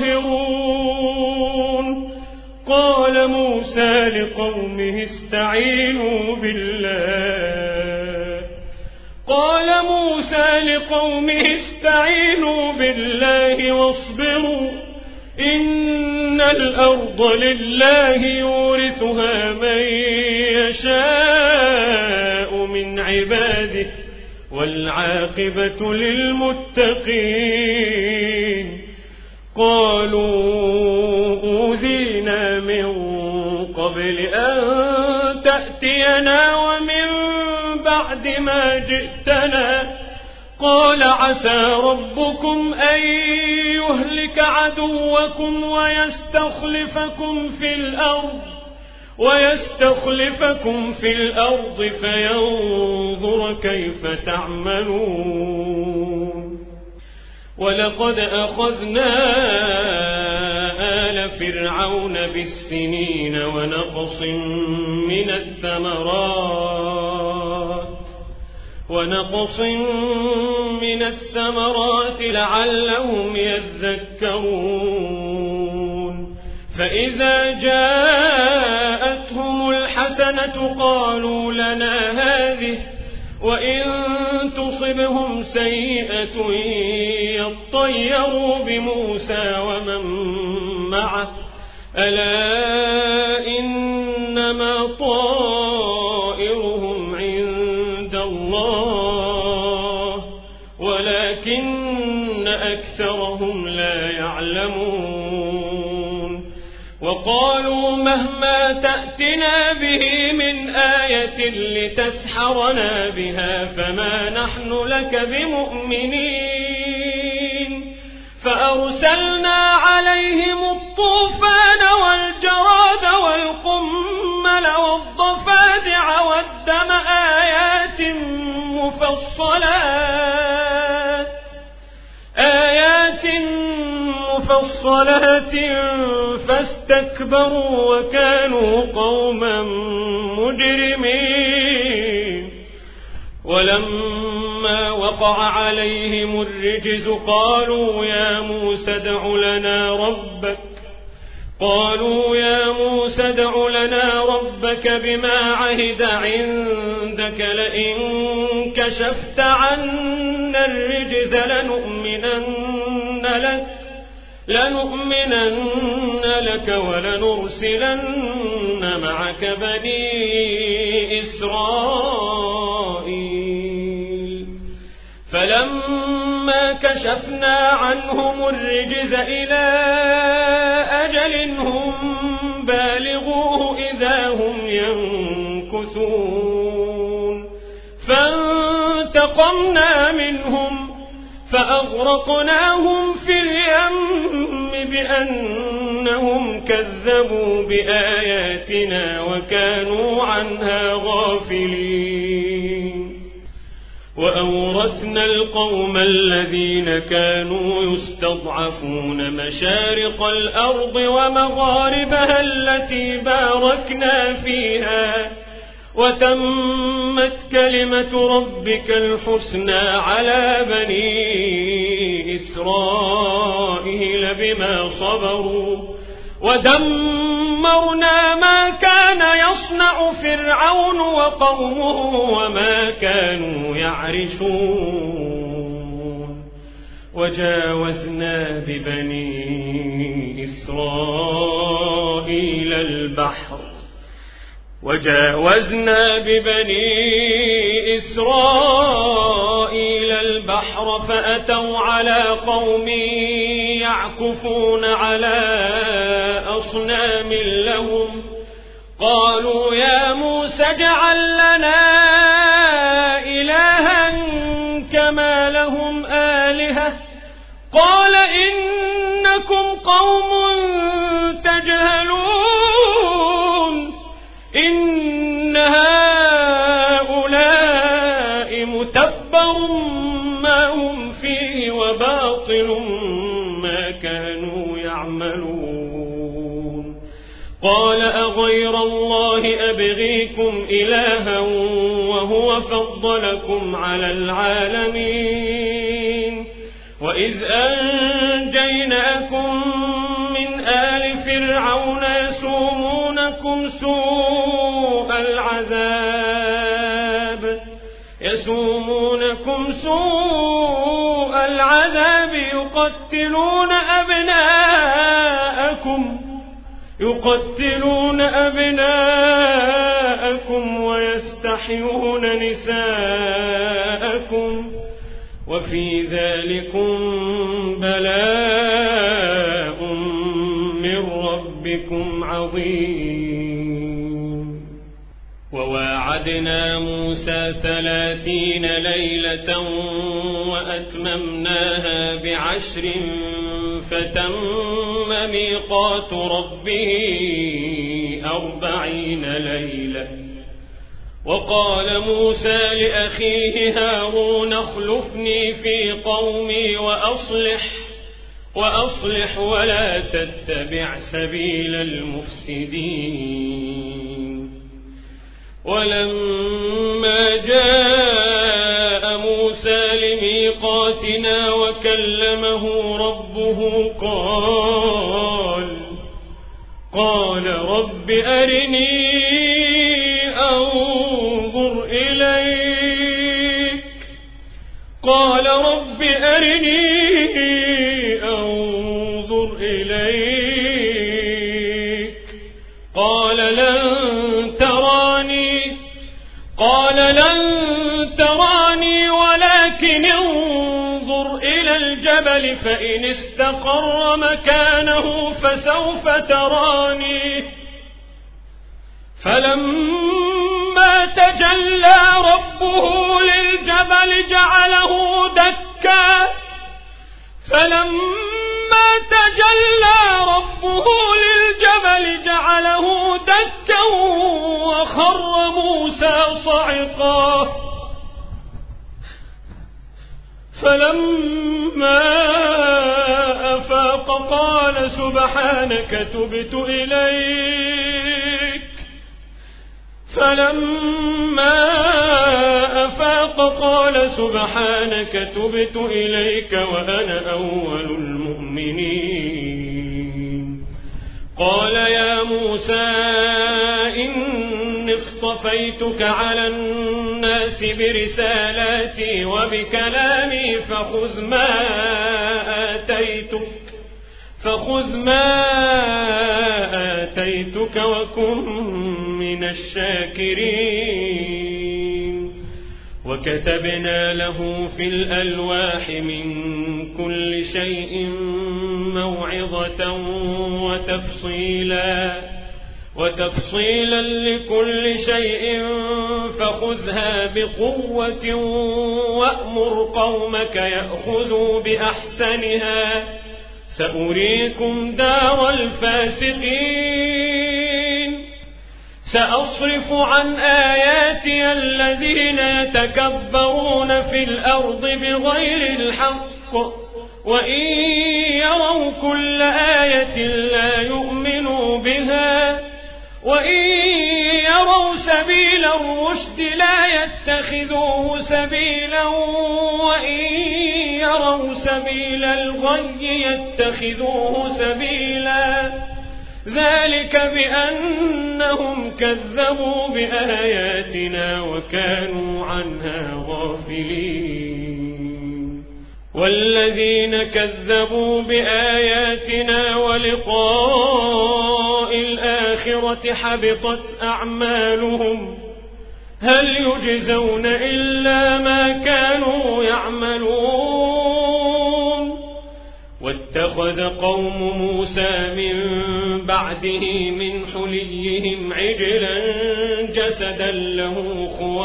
قاهرون قال موسى لقومه استعينوا بالله قال موسى لقومه استعينوا بالله واصبروا إن الأرض لله يورثها من يشاء من عباده والعاقبة للمتقين قالوا أوذينا من قبل أن تأتينا ومن بعد ما جئتنا قال عسى ربكم أن يهلك عدوكم ويستخلفكم في الأرض ويستخلفكم في الأرض فينظر كيف تعملون ولقد أخذنا آل فرعون بالسنين ونقص من الثمرات ونقص من الثمرات لعلهم يذكرون فإذا جاءتهم الحسنة قالوا لنا هذه وإن تصبهم سيئة يطيروا بموسى ومن معه ألا إنما طائرهم عند الله ولكن أكثرهم لا يعلمون وقالوا مهما تأتنا به من آية لتسحرنا بها فما نحن لك بمؤمنين فأرسلنا عليهم الطوفان والجراد والقمل والضفادع والدم آيات مفصلات آيات مفصلات فاستكبروا وكانوا قوما مجرمين. ولما وقع عليهم الرجز قالوا يا موسى ادع لنا ربك قالوا يا موسى ادع لنا ربك بما عهد عندك لئن كشفت عنا الرجز لنؤمنن لك لنؤمنن لك ولنرسلن معك بني إسرائيل. فلما كشفنا عنهم الرجز إلى أجل هم بالغوه إذا هم ينكثون فانتقمنا منهم فأغرقناهم في اليم بأنهم كذبوا بآياتنا وكانوا عنها غافلين. وأورثنا القوم الذين كانوا يستضعفون مشارق الأرض ومغاربها التي باركنا فيها وتمت كلمة ربك الحسنى على بني إسرائيل بما صبروا ودمرنا ما كان يصنع فرعون وقومه وما كانوا يعرشون. وجاوزنا ببني إسرائيل البحر وجاوزنا ببني إسرائيل البحر فأتوا على قوم يعكفون على أصنام لهم قالوا يا موسى اجعل لنا إلها كما لهم آلهة قال إنكم قوم تجهلون إن هؤلاء متبر ما هم فيه وباطل ما كانوا يعملون. قال أغير الله أبغيكم إلها وهو فضلكم على العالمين وإذ أنجيناكم من آل فرعون يسومونكم سوء العذاب يسومونكم سوء العذاب يقتلون أبناءكم يقتلون أبناءكم ويستحيون نساءكم وفي ذلكم بلاء من ربكم عظيم. وواعدنا موسى ثلاثين ليلة وأتممناها بعشر فتم ميقات ربه أربعين ليلة. وقال موسى لأخيه هارون اخلفني في قومي وأصلح وأصلح ولا تتبع سبيل المفسدين. ولما جاء موسى لميقاتنا وكلمه ربه قال قال رب أرني أنظر إليك قال رب أرني أنظر إليك قال لن تراني قال لن تراني ولكن انظر إلى الجبل فإن استقر مكانه فسوف تراني. فلما تجلى ربه للجبل جعله دكا فلما تجلى ربه للجبل جعله دكا وخر موسى صعقا فلما أفاق قال سبحانك تبت إليك فلما أفاق قال سبحانك تبت إليك وأنا أول المؤمنين. قال يا موسى إني اصطفيتك على الناس برسالاتي وبكلامي فخذ ما آتيتك فخذ ما آتيتك وكن من الشاكرين. وكتبنا له في الألواح من كل شيء موعظة وتفصيلا وتفصيلا لكل شيء فخذها بقوة وأمر قومك يأخذوا بأحسنها سأريكم دار الفاسقين. سأصرف عن آياتي الذين يتكبرون في الأرض بغير الحق وإن يروا كل آية لا يؤمنوا بها وإن يروا سبيل الرشد لا يتخذوه سبيلا وإن يروا سبيل الغي يتخذوه سبيلا ذلك بأنهم كذبوا بآياتنا وكانوا عنها غافلين. والذين كذبوا بآياتنا ولقاء الآخرة حبطت أعمالهم هل يجزون إلا ما كانوا يعملون. واتخذ قوم موسى من بعده من حليهم عجلا جسدا له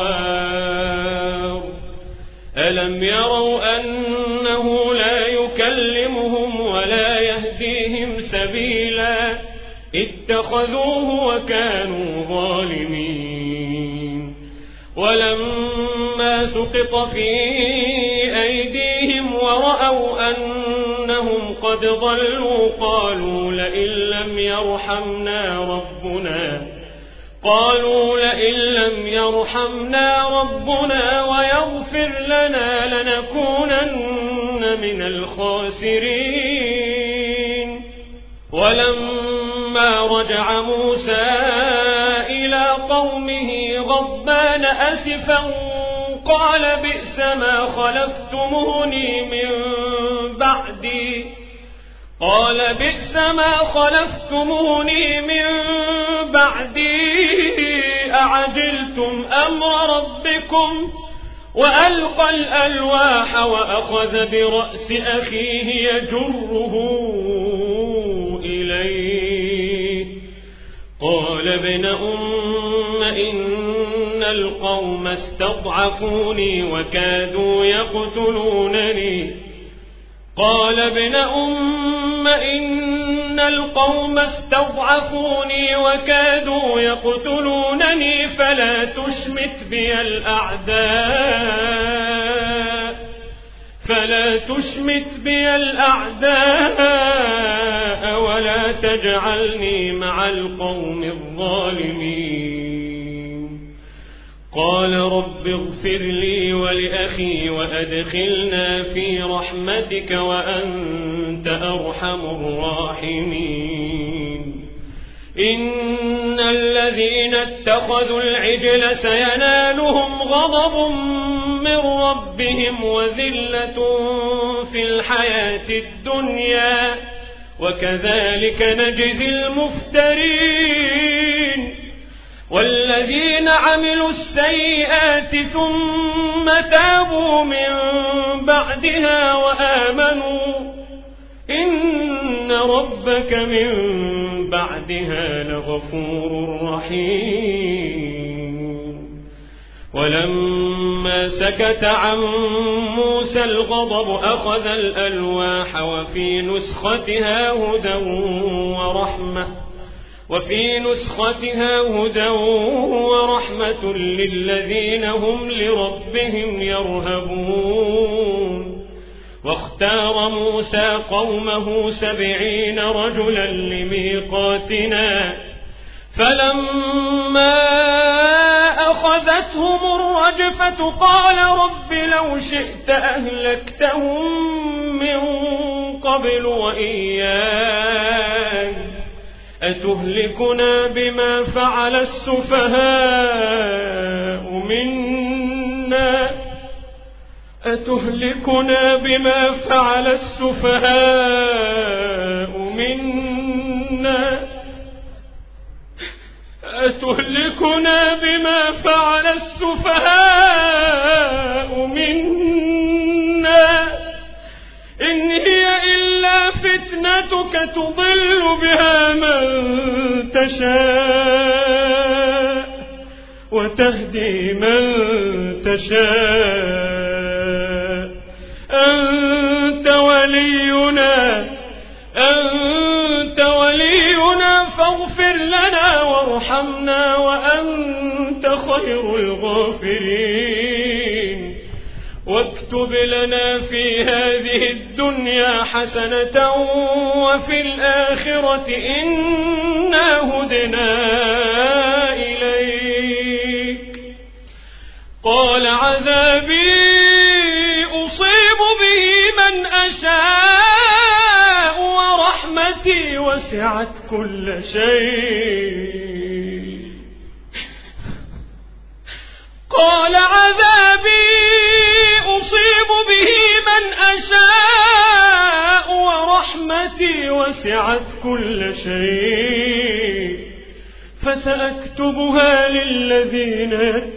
خوار ألم يروا أنه لا يكلمهم ولا يهديهم سبيلا اتخذوه وكانوا ظالمين. ولما سقط في أيديهم ورأوا أنهم قد ضلوا قالوا لئن لم يرحمنا ربنا قالوا لئن لم يرحمنا ربنا ويغفر لنا لنكونن من الخاسرين. ولما رجع موسى إلى قومه غضبان أسفا قال بئس ما خلفتموني من بعدي قال بئس ما خلفتموني من بعدي أعجلتم أمر ربكم وألقى الألواح وأخذ برأس أخيه يجره إليه قال ابن أم إن القوم استضعفوني وكادوا يقتلونني قال ابن أم إن القوم استضعفوني وكادوا يقتلونني فلا تشمت بي الأعداء فلا تشمت بي الأعداء ولا تجعلني مع القوم الظالمين. قال رب اغفر لي ولأخي وأدخلنا في رحمتك وأنت أرحم الراحمين. إن الذين اتخذوا العجل سينالهم غضب من ربهم وذلة في الحياة الدنيا وكذلك نجزي المفترين. والذين عملوا السيئات ثم تابوا من بعدها وآمنوا إن ربك من بعدها لغفور رحيم. ولما سكت عن موسى الغضب أخذ الألواح وفي نسختها هدى ورحمة وفي نسختها هدى ورحمة للذين هم لربهم يرهبون واختار موسى قومه سبعين رجلا لميقاتنا فلما أخذتهم الرجفة قال رب لو شئت أهلكتهم من قبل وإياي أتهلكنا بما فعل السفهاء منا أتهلكنا بما فعل السفهاء منا أتهلكنا بما فعل السفهاء منا إن هي إلا فتنتك تضل بها من تشاء وتهدي من تشاء أنت ولينا أنت ولينا فاغفر لنا وارحمنا وأنت خير الغافرين واكتب لنا في هذه الدنيا حسنة وفي الآخرة إنا هدنا إليك قال عذابي أصيب به من أشاء ورحمتي وسعت كل شيء قال عذابي أصيب به من أشاء ورحمتي وسعت كل شيء فسأكتبها للذين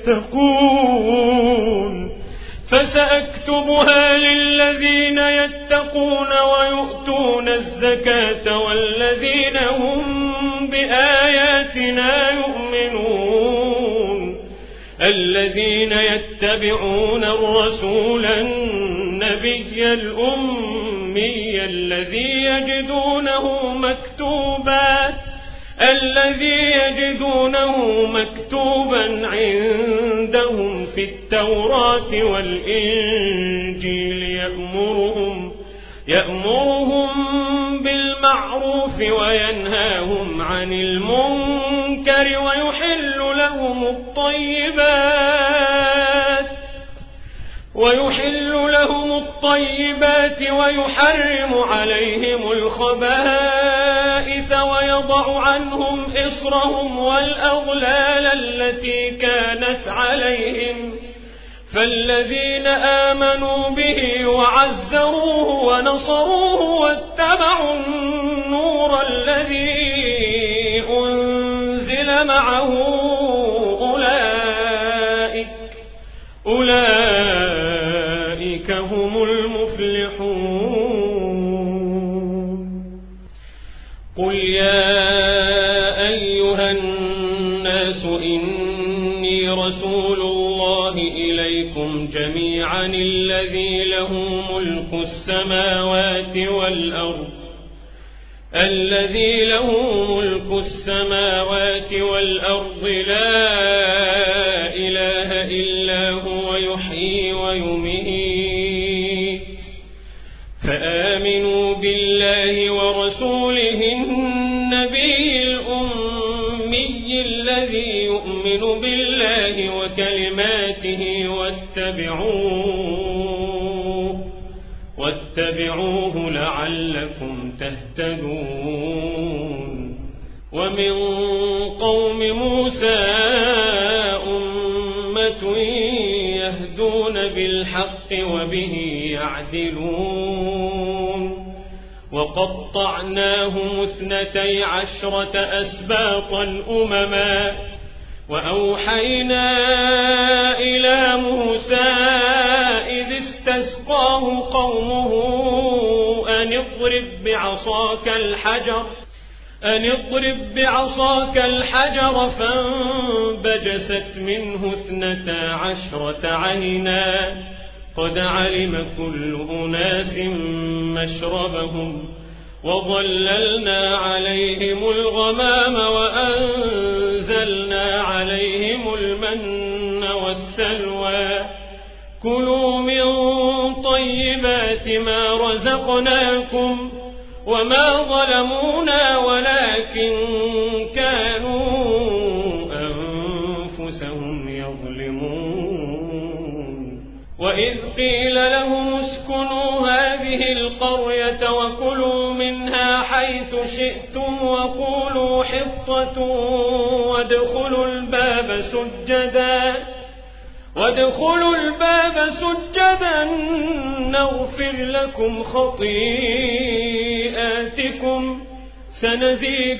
يتقون فسأكتبها للذين يتقون ويؤتون الزكاة والذين هم بآياتنا يؤمنون الذين يتبعون الرسول النبي الأمي الذي يجدونه مكتوبا الذي يجدونه مكتوبا عندهم في التوراة والإنجيل يأمرهم يأمرهم بالمعروف وينهاهم عن المنكر ويحل لهم الطيبات ويحل لهم الطيبات ويحرم عليهم الخبائث ويضع عنهم إصرهم والأغلال التي كانت عليهم فالذين آمنوا به وعزروه ونصروه واتبعوا النور الذي أنزل معه أولئك أولئك هم المفلحون قل يا أيها الناس إني رسول الله إليكم جميعا الذي له ملك السماوات والأرض الذي له ملك السماوات والأرض لا إله إلا هو يحيي ويميت فآمنوا بالله ورسوله النبي الأمي الذي يؤمن بالله وكلماته واتبعوه واتبعوه لعلكم تهتدون ومن قوم موسى أمة يهدون بالحق وبه يعدلون وقطعناهم اثنتي عشرة أسباطا أمما وأوحينا إلى موسى إذ استسقاه قومه أن اضرب بعصاك الحجر أن اضرب بعصاك الحجر فانبجست منه اثنتا عشرة عينا قد علم كل أناس مشربهم وظللنا عليهم الغمام وأنزلنا عليهم المن والسلوى كلوا من طيبات ما رزقناكم وما ظلمونا ولكن كانوا أنفسهم يظلمون. وإذ قيل لهم اسكنوا هذه القرية وكلوا منها حيث شئتم وقولوا حطة وادخلوا الباب سجدا وادخلوا الباب سجدا نغفر لكم خطيئاتكم سنزيد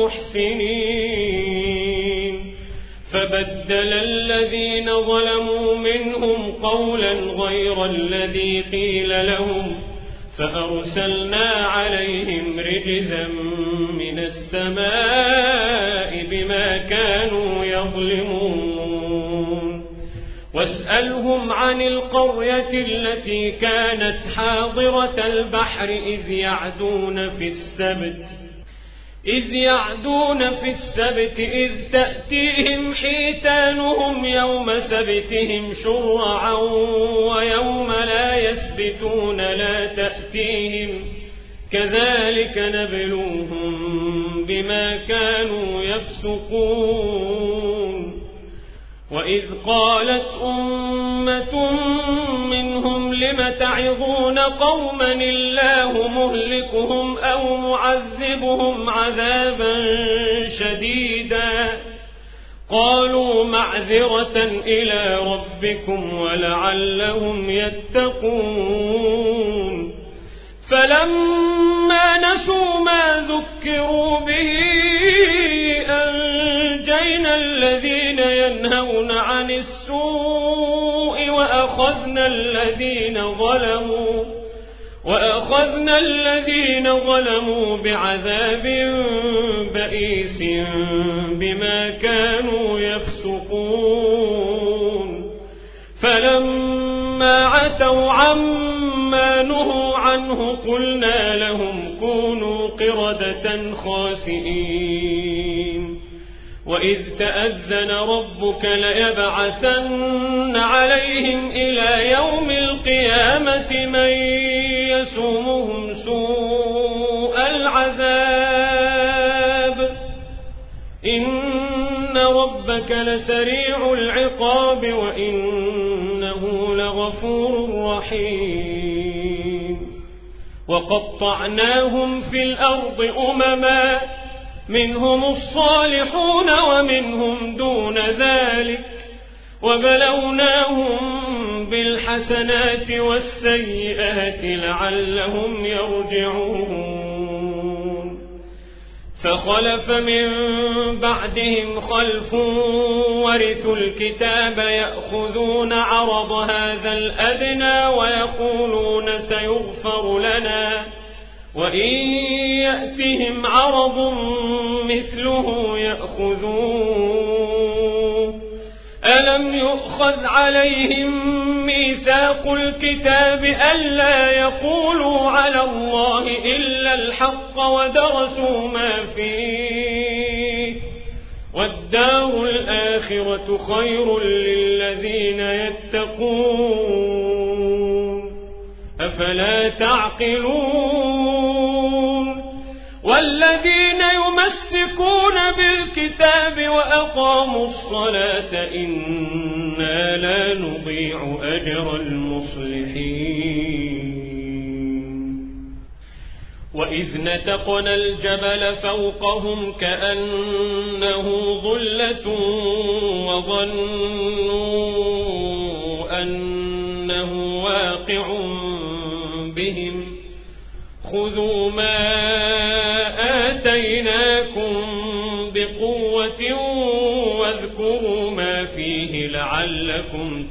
المحسنين. فبدل الذين ظلموا منهم قولا غير الذي قيل لهم فأرسلنا عليهم رجزا من السماء بما كانوا يظلمون. واسألهم عن القرية التي كانت حاضرة البحر إذ يعدون في السبت إذ يعدون في السبت إذ تأتيهم حيتانهم يوم سبتهم شرعا ويوم لا يسبتون لا تأتيهم كذلك نبلوهم بما كانوا يفسقون. وإذ قالت أمة منهم لم تعظون قوما الله مهلكهم أو معذبهم عذابا شديدا قالوا معذرة إلى ربكم ولعلهم يتقون. فلما نسوا ما ذكروا به أنجينا الذين ينهون عن السوء وأخذنا الذين ظلموا وأخذنا الذين ظلموا بعذاب بئيس بما كانوا يفسقون. فلما عتوا عما نهوا عنه قلنا لهم كونوا قردة خاسئين. وإذ تأذن ربك ليبعثن عليهم إلى يوم القيامة من يسومهم سوء العذاب إن ربك لسريع العقاب وإنه لغفور رحيم. وقطعناهم في الأرض أمما منهم الصالحون ومنهم دون ذلك وبلوناهم بالحسنات والسيئات لعلهم يرجعون. فخلف من بعدهم خلف ورثوا الكتاب يأخذون عرض هذا الأدنى ويقولون سيغفر لنا وإن يأتهم عرض مثله يأخذوه. ألم يؤخذ عليهم ميثاق الكتاب ألا يقولوا على الله إلا الحق ودرسوا ما فيه والدار الآخرة خير للذين يتقون أفلا تعقلون. والذين يمسكون بالكتاب وأقاموا الصلاة إنا لا نضيع أجر المصلحين. وإذ نتقنا الجبل فوقهم كأنه ظلة وظنوا أنه واقع بهم خذوا ما آتيناكم بقوة واذكروا ما فيه لعلكم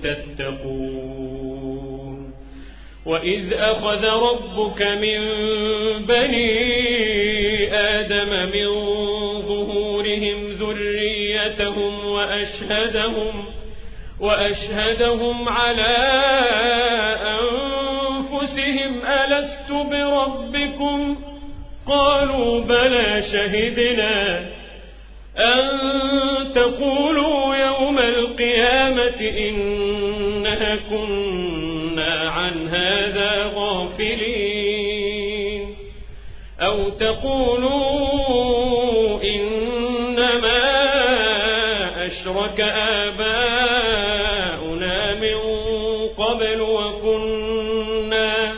تتقون. وإذ أخذ ربك من بني آدم من ظهورهم ذريتهم وأشهدهم وأشهدهم على أنفسهم ألست بربكم قالوا بلى شهدنا أن تقولوا يوم القيامة إنا كنا عن عن هذا غافلين أو تقولوا إنما أشرك آباؤنا من قبل وكنا,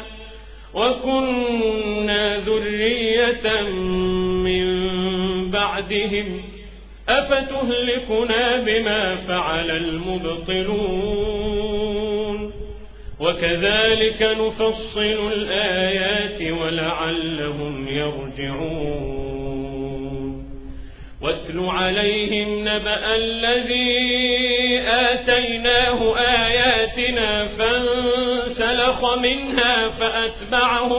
وكنا ذرية من بعدهم أفتهلكنا بما فعل المبطلون وكذلك نفصل الآيات ولعلهم يرجعون واتل عليهم نبأ الذي آتيناه آياتنا فانسلخ منها فأتبعه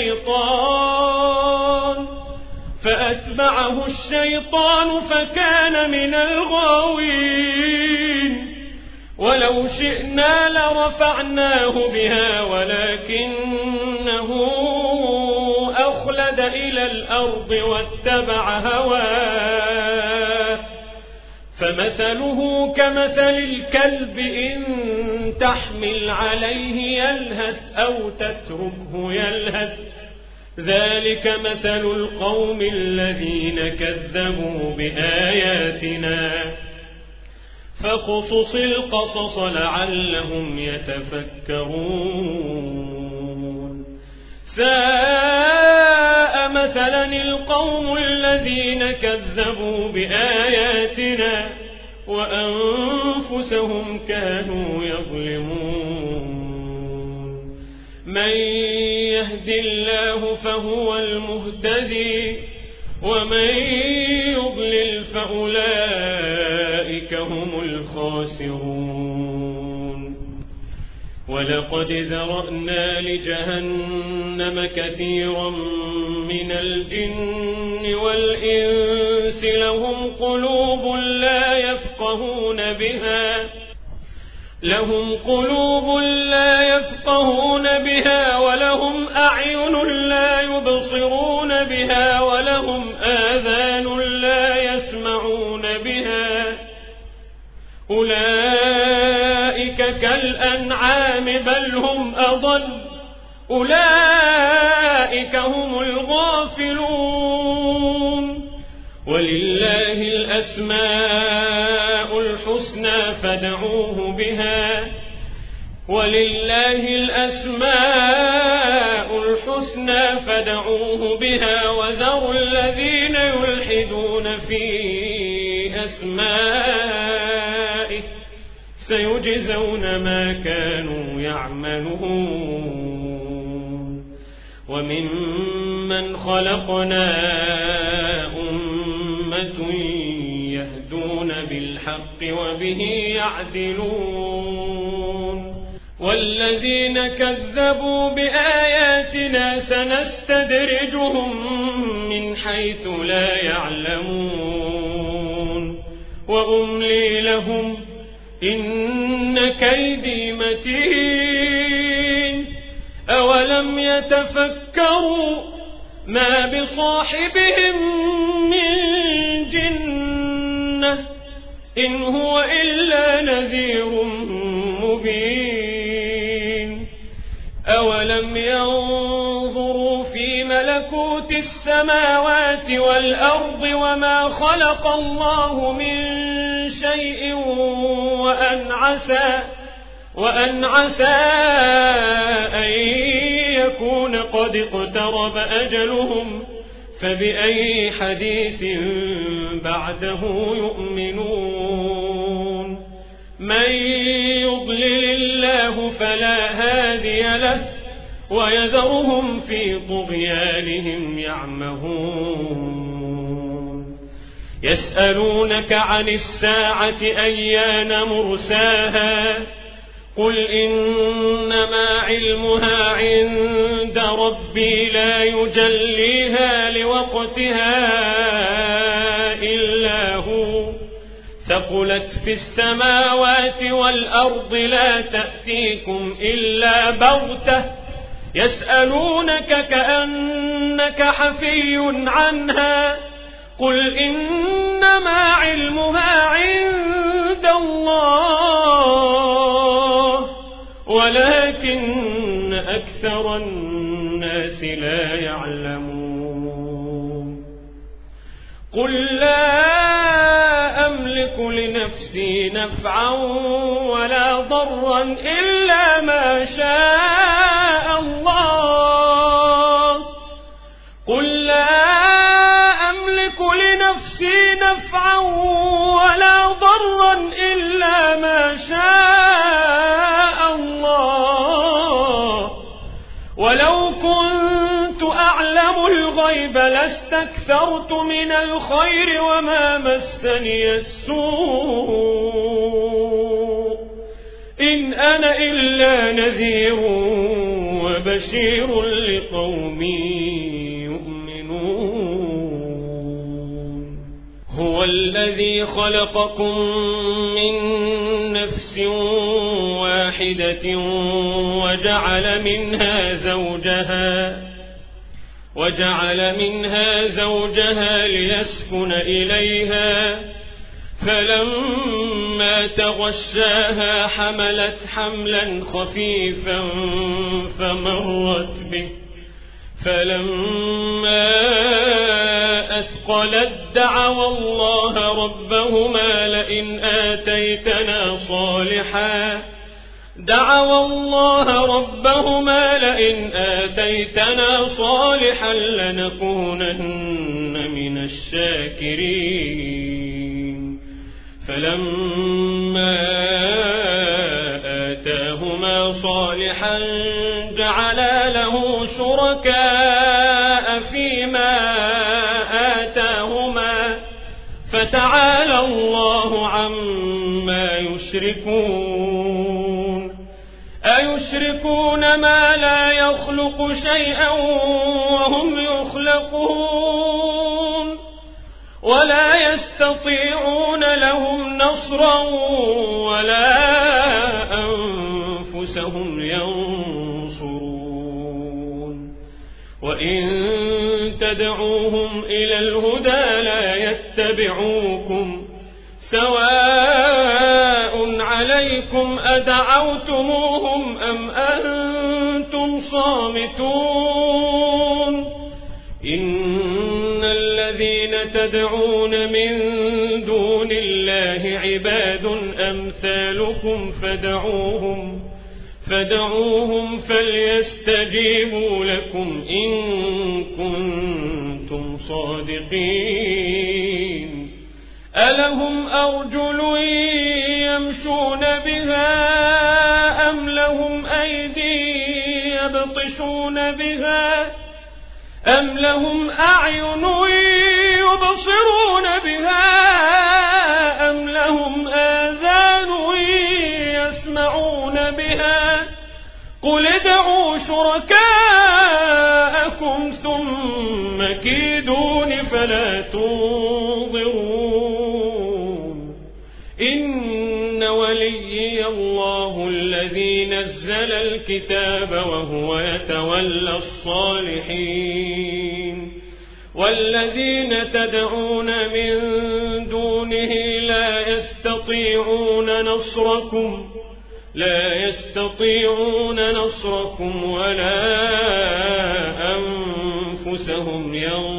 الشيطان فأتبعه الشيطان فكان من الغاوين ولو شئنا لرفعناه بها ولكنه أخلد إلى الأرض واتبع هواه فمثله كمثل الكلب إن تحمل عليه يلهث أو تتركه يلهث ذلك مثل القوم الذين كذبوا بآياتنا فاقصص القصص لعلهم يتفكرون ساء مثلا القوم الذين كذبوا بآياتنا وأنفسهم كانوا يظلمون من يهد الله فهو المهتدي ومن يضلل فأولئك هم الخاسرون ولقد ذرأنا لجهنم كثيرا من الجن والإنس لهم قلوب لا يفقهون بها لهم قلوب لا يفقهون بها ولهم أعين لا يبصرون بها ولهم آذان لا يسمعون بها أولئك كالأنعام بل هم أضل أولئك هم الغافلون ولله الأسماء الحسنى فادعوه بها ولله الأسماء الحسنى فادعوه بها وذروا الذين يلحدون في أسمائه سيجزون ما كانوا يعملون وممن خلقنا أمة يهدون بالحق وبه يعدلون والذين كذبوا بآياتنا سنستدرجهم من حيث لا يعلمون وأملي لهم إن كيدي متين أولم يتفكروا ما بصاحبهم من جنة إن هو إلا نذير مبين أولم ينظروا في ملكوت السماوات والأرض وما خلق الله من شيء وأن عسى وأن عسى أن يكون قد اقترب أجلهم فبأي حديث بعده يؤمنون من يضلل الله فلا هادي له ويذرهم في طغيانهم يعمهون يسألونك عن الساعة أيان مرساها قل إنما علمها عند ربي لا يجليها لوقتها إلا هو ثقلت في السماوات والأرض لا تأتيكم إلا بغتة يسألونك كأنك حفي عنها قل إنما علمها عند الله ولكن أكثر الناس لا يعلمون قل لا أملك لنفسي نفعا ولا ضرا إلا ما شاء الله قل لا أملك لنفسي نفعا ولا ضرا إلا ما شاء الله ولو كنت أعلم الغيب لاستكثرت من الخير وما مسني السوء إن أنا إلا نذير وبشير لقوم يؤمنون هو الذي خلقكم من نفس واحدة وجعل منها زوجها وجعل منها زوجها ليسكن إليها فلما تغشاها حملت حملا خفيفا فمرت به فلما أثقلت دعوا الله ربهما لئن آتيتنا صالحا دعوا الله ربهما لئن آتيتنا صالحا لنكونن من الشاكرين فلما آتاهما صالحا جعلا له شركاء فيما آتاهما فتعالى الله عما يشركون أيشركون ما لا يخلق شيئا وهم يخلقون ولا يستطيعون لهم نصرا ولا أنفسهم ينصرون وإن تدعوهم إلى الهدى لا يتبعوكم سواء عليكم أدعوتموهم أم أنتم صامتون إن الذين تدعون من دون الله عباد أمثالكم فدعوهم فدعوهم فليستجيبوا لكم إن كنتم صادقين ألهم أرجل يمشون بها أم لهم أيدي يبطشون بها أم لهم أعين يبصرون بها أم لهم آذان يسمعون بها قل ادعوا شركاءكم ثم كيدون فلا تنظرون إن وليي الله الذي نزل الكتاب وهو يتولى الصالحين والذين تدعون من دونه لا يستطيعون نصركم لا يستطيعون نصركم ولا أنفسهم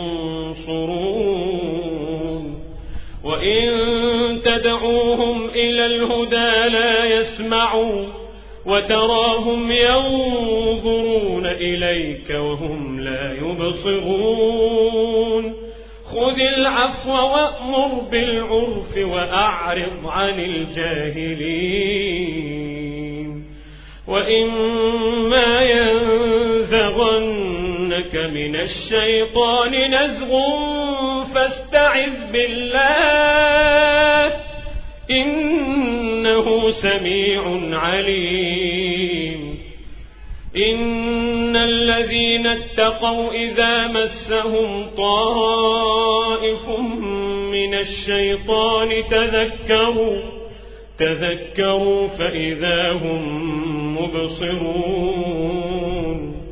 ينصرون وإن تدعوهم إلى الهدى لا يسمعوا وتراهم ينظرون إليك وهم لا يبصرون خذ العفو وأمر بالعرف وأعرض عن الجاهلين وإما ينزغنك من الشيطان نزغ فاستعذ بالله إنه سميع عليم إن الذين اتقوا إذا مسهم طائف من الشيطان تذكروا تذكروا فإذا هم مبصرون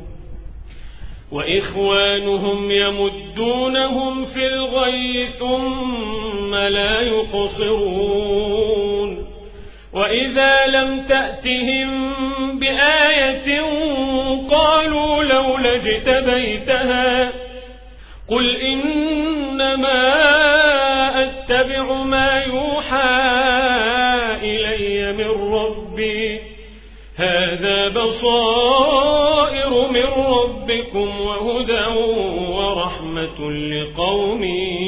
وإخوانهم يمدونهم في الغي ثم لا يقصرون وإذا وإذا لم تأتهم بآية قالوا لولا اجتبيتها قل إنما أتبع ما يوحى إلي من ربي هذا بصائر من ربكم وهدى ورحمة لقوم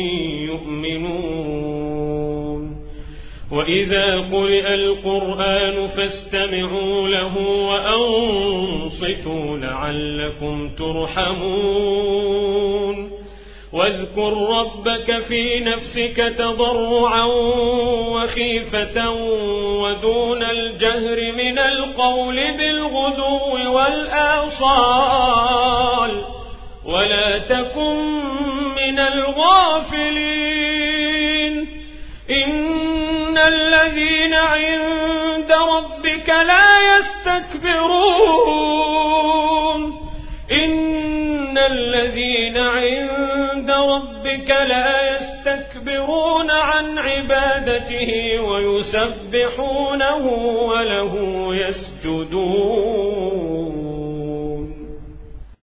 يؤمنون وإذا قرئ القرآن فاستمعوا له وأنصتوا لعلكم ترحمون واذكر ربك في نفسك تضرعا وخيفة ودون الجهر من القول بالغدو والآصال ولا تكن من الغافلين إن الذين عند ربك لا يستكبرون إن الذين عند ربك لا يستكبرون عن عبادته ويسبحونه وله يسجدون